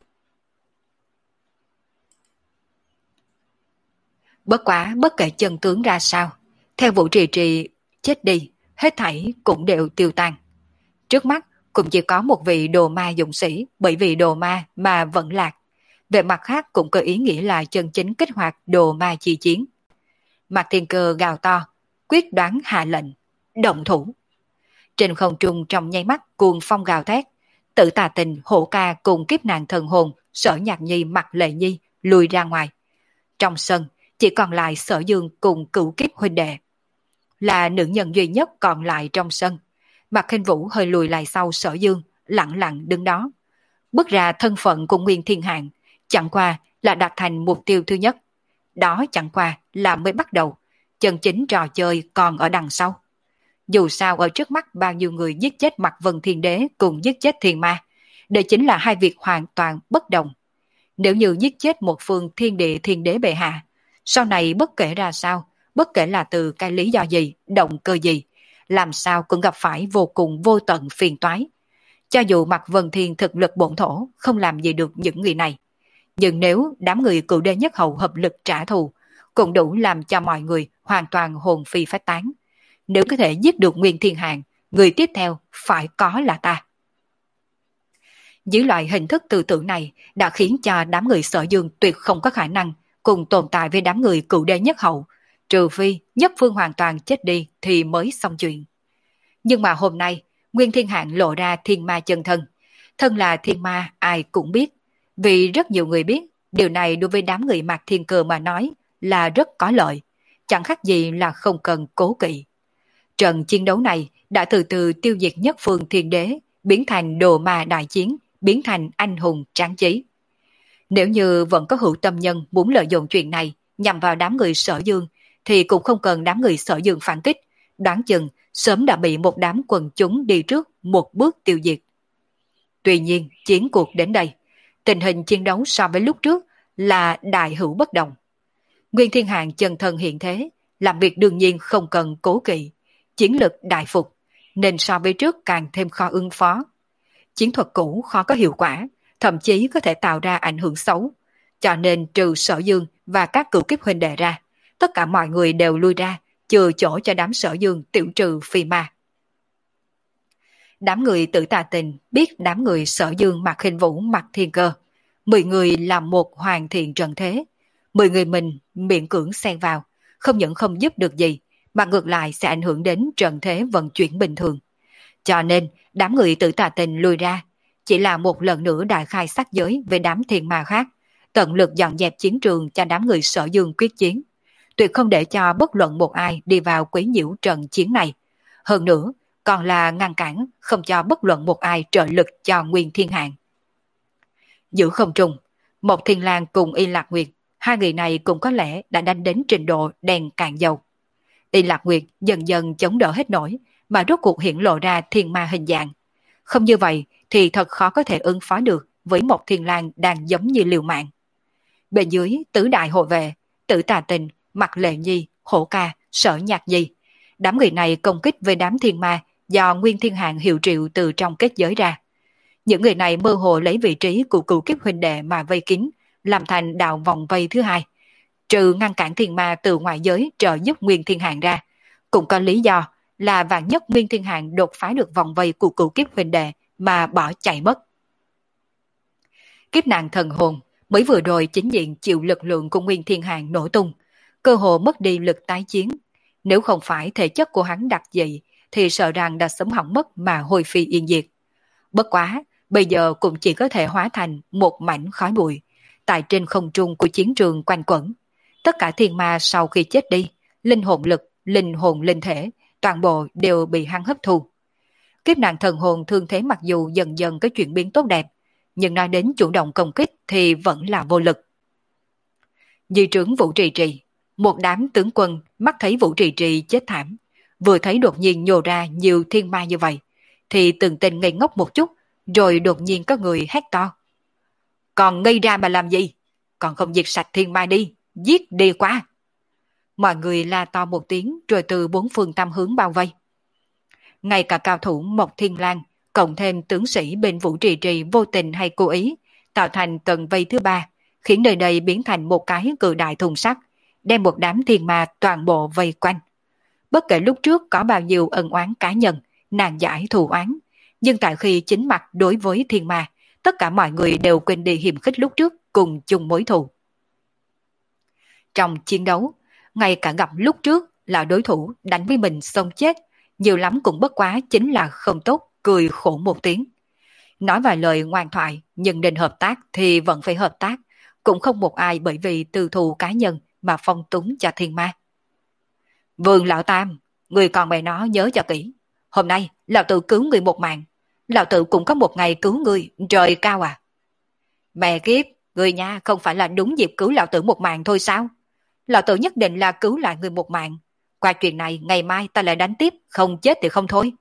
Bất quá bất kể chân tướng ra sao, theo Vũ Trì Trì chết đi, hết thảy cũng đều tiêu tan. Trước mắt cũng chỉ có một vị đồ ma dũng sĩ, bởi vì đồ ma mà vẫn lạc. Về mặt khác cũng có ý nghĩa là chân chính kích hoạt đồ ma chi chiến. Mạc Thiên Cơ gào to, quyết đoán hạ lệnh, động thủ. Trên không trung trong nháy mắt cuồng phong gào thét, Tử Tà Tình, Hổ Ca cùng kiếp nàng thần hồn, Sở Nhạc Nhi mặc Lệ Nhi lùi ra ngoài. Trong sân chỉ còn lại Sở Dương cùng cửu kiếp huynh đệ. Là nữ nhân duy nhất còn lại trong sân. Mạc Khinh Vũ hơi lùi lại sau Sở Dương, lặng lặng đứng đó. Bước ra thân phận của Nguyên Thiên Hạng, chẳng qua là đạt thành mục tiêu thứ nhất. Đó chẳng qua là mới bắt đầu, chân chính trò chơi còn ở đằng sau. Dù sao ở trước mắt bao nhiêu người giết chết Mạc Vân Thiên Đế cùng giết chết Thiên Ma, đây chính là hai việc hoàn toàn bất đồng. Nếu như giết chết một phương Thiên Địa Thiên Đế bệ hạ, sau này bất kể ra sao, bất kể là từ cái lý do gì, động cơ gì, làm sao cũng gặp phải vô cùng vô tận phiền toái. Cho dù Mạc Vân Thiên thực lực bổn thổ không làm gì được những người này, nhưng nếu đám người cựu đế nhất hậu hợp lực trả thù, cũng đủ làm cho mọi người hoàn toàn hồn phi phách tán. Nếu có thể giết được Nguyên Thiên Hạng, người tiếp theo phải có là ta. Dưới loại hình thức tư tưởng này đã khiến cho đám người Sở Dương tuyệt không có khả năng cùng tồn tại với đám người cựu đế nhất hậu, trừ phi nhất phương hoàn toàn chết đi thì mới xong chuyện. Nhưng mà hôm nay, Nguyên Thiên Hạng lộ ra thiên ma chân thân. Thân là thiên ma ai cũng biết, vì rất nhiều người biết, điều này đối với đám người Mạc Thiên Cơ mà nói là rất có lợi, chẳng khác gì là không cần cố kỵ. Trận chiến đấu này đã từ từ tiêu diệt nhất phương thiên đế, biến thành đồ ma đại chiến, biến thành anh hùng tráng chí. Nếu như vẫn có hữu tâm nhân muốn lợi dụng chuyện này nhằm vào đám người Sở Dương, thì cũng không cần đám người Sở Dương phản kích, đoán chừng sớm đã bị một đám quần chúng đi trước một bước tiêu diệt. Tuy nhiên, chiến cuộc đến đây, tình hình chiến đấu so với lúc trước là đại hữu bất đồng. Nguyên Thiên Hạng chân thân hiện thế, làm việc đương nhiên không cần cố kỵ, chiến lực đại phục, nên so với trước càng thêm khó ứng phó. Chiến thuật cũ khó có hiệu quả, thậm chí có thể tạo ra ảnh hưởng xấu, cho nên trừ Sở Dương và các cựu kiếp huynh đệ ra, tất cả mọi người đều lui ra, chừa chỗ cho đám Sở Dương tiểu trừ phi ma. Đám người Tử Tà Tình biết đám người Sở Dương Mạc Khinh Vũ Mạc Thiên Cơ, mười người làm một hoàn thiện trận thế, mười người mình miễn cưỡng xen vào, không những không giúp được gì, mà ngược lại sẽ ảnh hưởng đến trận thế vận chuyển bình thường. Cho nên đám người Tử Tà Tình lui ra, chỉ là một lần nữa đại khai sát giới với đám thiên ma khác, tận lực dọn dẹp chiến trường cho đám người Sở Dương quyết chiến, tuyệt không để cho bất luận một ai đi vào quấy nhiễu trận chiến này. Hơn nữa, còn là ngăn cản không cho bất luận một ai trợ lực cho Nguyên Thiên Hạng. Giữa không trung, Mộc Thiên Lang cùng Y Lạc Nguyệt, hai người này cũng có lẽ đã đánh đến trình độ đèn cạn dầu. Y Lạc Nguyệt dần dần chống đỡ hết nổi, mà rốt cuộc hiện lộ ra thiên ma hình dạng. Không như vậy thì thật khó có thể ứng phó được với một thiên lang đang giống như liều mạng. Bên dưới tứ đại hộ vệ, Tử Tà Tình, Mặc Lệ Nhi, Hổ Ca, Sở Nhạc Nhi. Đám người này công kích với đám thiên ma do Nguyên Thiên Hạng hiệu triệu từ trong kết giới ra. Những người này mơ hồ lấy vị trí của cựu kiếp huynh đệ mà vây kín, làm thành đạo vòng vây thứ hai. Trừ ngăn cản thiên ma từ ngoại giới trợ giúp Nguyên Thiên Hạng ra, cũng có lý do là vạn nhất Nguyên Thiên Hạng đột phá được vòng vây của cựu kiếp huynh đệ mà bỏ chạy mất. Kiếp nạn thần hồn mới vừa rồi chính diện chịu lực lượng của Nguyên Thiên Hạng nổ tung, cơ hồ mất đi lực tái chiến. Nếu không phải thể chất của hắn đặc dị thì sợ rằng đã sớm hỏng mất mà hồi phi yên diệt. Bất quá, bây giờ cũng chỉ có thể hóa thành một mảnh khói bụi tại trên không trung của chiến trường quanh quẩn. Tất cả thiên ma sau khi chết đi, linh hồn lực, linh hồn linh thể, toàn bộ đều bị hắn hấp thu. Kiếp nạn thần hồn thương thế mặc dù dần dần có chuyển biến tốt đẹp, nhưng nói đến chủ động công kích thì vẫn là vô lực. Di trướng Vũ Trì Trì, một đám tướng quân mắt thấy Vũ Trì Trì chết thảm, vừa thấy đột nhiên nhô ra nhiều thiên ma như vậy, thì từng tên ngây ngốc một chút, rồi đột nhiên có người hét to. Còn ngây ra mà làm gì? Còn không diệt sạch thiên ma đi, giết đi quá. Mọi người la to một tiếng rồi từ bốn phương tám hướng bao vây. Ngay cả cao thủ Mộc Thiên Lang, cộng thêm tướng sĩ bên Vũ Trì Trì vô tình hay cố ý, tạo thành tầng vây thứ ba, khiến nơi đây biến thành một cái cự đại thùng sắt, đem một đám thiên ma toàn bộ vây quanh. Bất kể lúc trước có bao nhiêu ân oán cá nhân, nan giải thù oán, nhưng tại khi chính mặt đối với thiên ma, tất cả mọi người đều quên đi hiềm khích lúc trước cùng chung mối thù. Trong chiến đấu, ngay cả gặp lúc trước là đối thủ đánh với mình xông chết, nhiều lắm cũng bất quá chính là không tốt, cười khổ một tiếng. Nói vài lời ngoan thoại, nhưng định hợp tác thì vẫn phải hợp tác, cũng không một ai bởi vì tư thù cá nhân mà phong túng cho thiên ma. Vương Lão Tam, người còn mẹ nó nhớ cho kỹ. Hôm nay, lão tử cứu người một mạng. Lão tử cũng có một ngày cứu người, trời cao à. Mẹ kiếp, người nha không phải là đúng dịp cứu lão tử một mạng thôi sao? Lão tử nhất định là cứu lại người một mạng. Qua chuyện này, ngày mai ta lại đánh tiếp, không chết thì không thôi.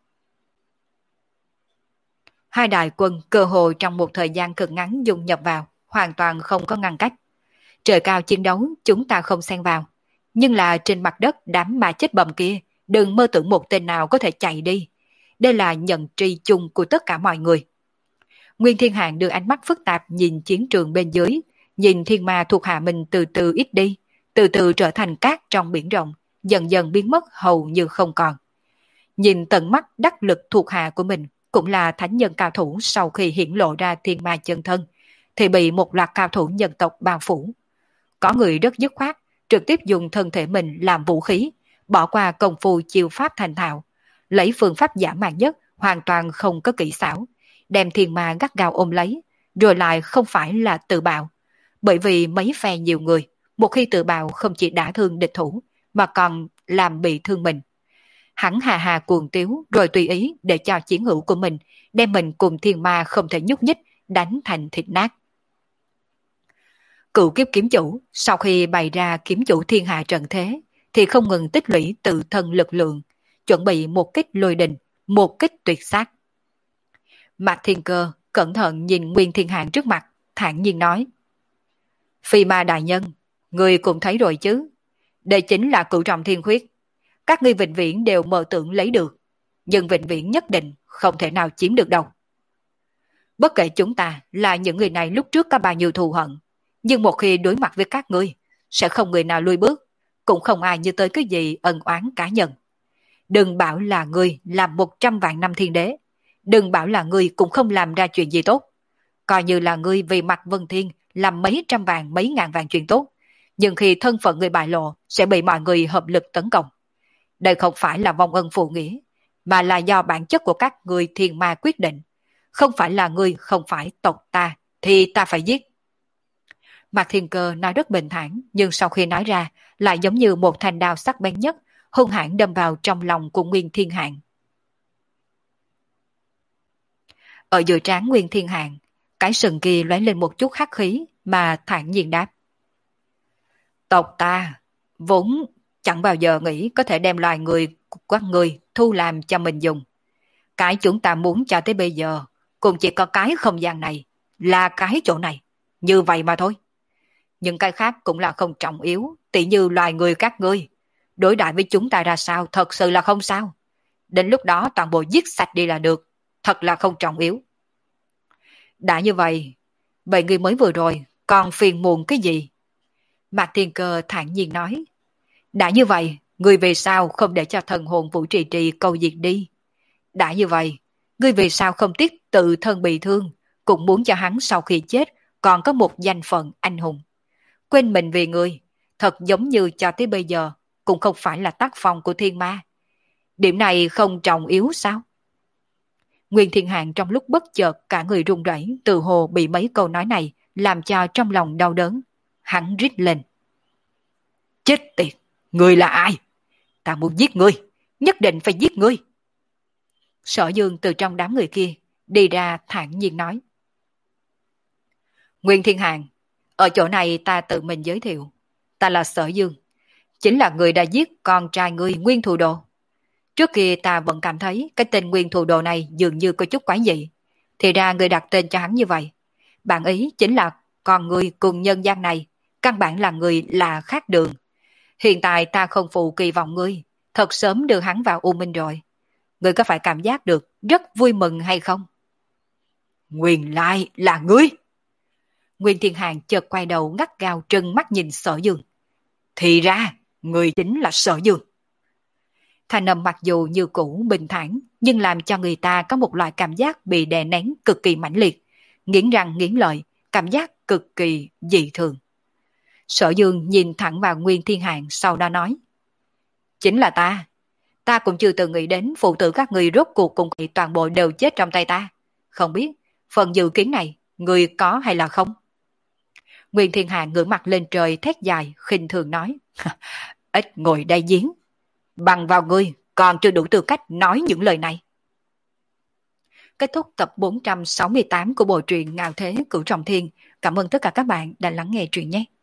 Hai đại quân cơ hồ trong một thời gian cực ngắn dung nhập vào, hoàn toàn không có ngăn cách. Trời cao chiến đấu, chúng ta không xen vào. Nhưng là trên mặt đất đám ma chết bầm kia, đừng mơ tưởng một tên nào có thể chạy đi. Đây là nhận tri chung của tất cả mọi người. Nguyên Thiên Hạng đưa ánh mắt phức tạp nhìn chiến trường bên dưới, nhìn thiên ma thuộc hạ mình từ từ ít đi, từ từ trở thành cát trong biển rộng, dần dần biến mất hầu như không còn. Nhìn tận mắt đắc lực thuộc hạ của mình, cũng là thánh nhân cao thủ sau khi hiển lộ ra thiên ma chân thân, thì bị một loạt cao thủ nhân tộc bao phủ. Có người rất dứt khoát, trực tiếp dùng thân thể mình làm vũ khí, bỏ qua công phu chiêu pháp thành thạo, lấy phương pháp giả man nhất, hoàn toàn không có kỹ xảo, đem thiên ma gắt gao ôm lấy, rồi lại không phải là tự bạo. Bởi vì mấy phe nhiều người, một khi tự bạo không chỉ đả thương địch thủ, mà còn làm bị thương mình. Hắn hà hà cuồng tiếu rồi tùy ý để cho chiến hữu của mình đem mình cùng thiên ma không thể nhúc nhích, đánh thành thịt nát. Cựu kiếp kiếm chủ sau khi bày ra kiếm chủ thiên hạ trận thế thì không ngừng tích lũy tự thân lực lượng, chuẩn bị một kích lôi đình, một kích tuyệt sát. Mạc Thiên Cơ cẩn thận nhìn Nguyên Thiên Hạng trước mặt, thản nhiên nói: Phi ma đại nhân, người cũng thấy rồi chứ, đây chính là cửu trọng thiên khuyết. Các ngươi vĩnh viễn đều mơ tưởng lấy được, nhưng vĩnh viễn nhất định không thể nào chiếm được đâu. Bất kể chúng ta là những người này lúc trước có bao nhiêu thù hận, nhưng một khi đối mặt với các ngươi, sẽ không người nào lui bước, cũng không ai như tới cái gì ân oán cá nhân. Đừng bảo là ngươi làm một trăm vạn năm thiên đế, đừng bảo là ngươi cũng không làm ra chuyện gì tốt. Coi như là ngươi vì mặt Vân Thiên làm mấy trăm vạn mấy ngàn vạn chuyện tốt, nhưng khi thân phận người bại lộ sẽ bị mọi người hợp lực tấn công. Đây không phải là vong ân phụ nghĩa, mà là do bản chất của các người thiên ma quyết định. Không phải là ngươi không phải tộc ta, thì ta phải giết. Mạc Thiên Cơ nói rất bình thản, nhưng sau khi nói ra, lại giống như một thanh đao sắc bén nhất, hung hãn đâm vào trong lòng của Nguyên Thiên Hạng. Ở giữa trán Nguyên Thiên Hạng, cái sừng kia lóe lên một chút hắc khí mà thản nhiên đáp: Tộc ta vốn chẳng bao giờ nghĩ có thể đem loài người của các người thu làm cho mình dùng. Cái chúng ta muốn cho tới bây giờ cũng chỉ có cái không gian này, là cái chỗ này, như vậy mà thôi. Những cái khác cũng là không trọng yếu, tỉ như loài người các ngươi. Đối đãi với chúng ta ra sao thật sự là không sao. Đến lúc đó toàn bộ giết sạch đi là được, thật là không trọng yếu. Đã như vậy, vậy ngươi mới vừa rồi, còn phiền muộn cái gì? Mạc Thiên Cơ thản nhiên nói. Đã như vậy, ngươi về sao không để cho thần hồn Vũ Trì Trì câu diệt đi? Đã như vậy, ngươi về sao không tiếc tự thân bị thương, cũng muốn cho hắn sau khi chết còn có một danh phận anh hùng. Quên mình vì ngươi, thật giống như cho tới bây giờ cũng không phải là tác phong của thiên ma. Điểm này không trọng yếu sao? Nguyên Thiên Hạng trong lúc bất chợt cả người run rẩy, từ hồ bị mấy câu nói này làm cho trong lòng đau đớn. Hắn rít lên. Chết tiệt, ngươi là ai? Ta muốn giết ngươi, nhất định phải giết ngươi. Sở Dương từ trong đám người kia đi ra thản nhiên nói. Nguyên Thiên Hạng, ở chỗ này ta tự mình giới thiệu. Ta là Sở Dương, chính là người đã giết con trai ngươi Nguyên Thù Đồ. Trước kia ta vẫn cảm thấy cái tên Nguyên Thù Đồ này dường như có chút quái dị. Thì ra người đặt tên cho hắn như vậy. Bạn ý chính là con người cùng nhân gian này, căn bản là người là khác đường. Hiện tại ta không phụ kỳ vọng ngươi, thật sớm đưa hắn vào U Minh rồi. Ngươi có phải cảm giác được rất vui mừng hay không? Nguyên lai là ngươi! Nguyên Thiên Hạng chợt quay đầu ngắt gao trừng mắt nhìn Sở Dương. Thì ra, ngươi chính là Sở Dương. Thanh âm mặc dù như cũ bình thản, nhưng làm cho người ta có một loại cảm giác bị đè nén cực kỳ mãnh liệt, nghiến răng nghiến lợi, cảm giác cực kỳ dị thường. Sở Dương nhìn thẳng vào Nguyên Thiên Hạng sau đó nói. Chính là ta. Ta cũng chưa từng nghĩ đến phụ tử các người rốt cuộc cùng kỳ toàn bộ đều chết trong tay ta. Không biết, phần dự kiến này, người có hay là không? Nguyên Thiên Hạng ngửa mặt lên trời thét dài, khinh thường nói. Ít ngồi đây giếng. Bằng vào ngươi, còn chưa đủ tư cách nói những lời này. Kết thúc tập bốn trăm sáu mươi tám của bộ truyện Ngạo Thế Cửu Trọng Thiên. Cảm ơn tất cả các bạn đã lắng nghe truyện nhé.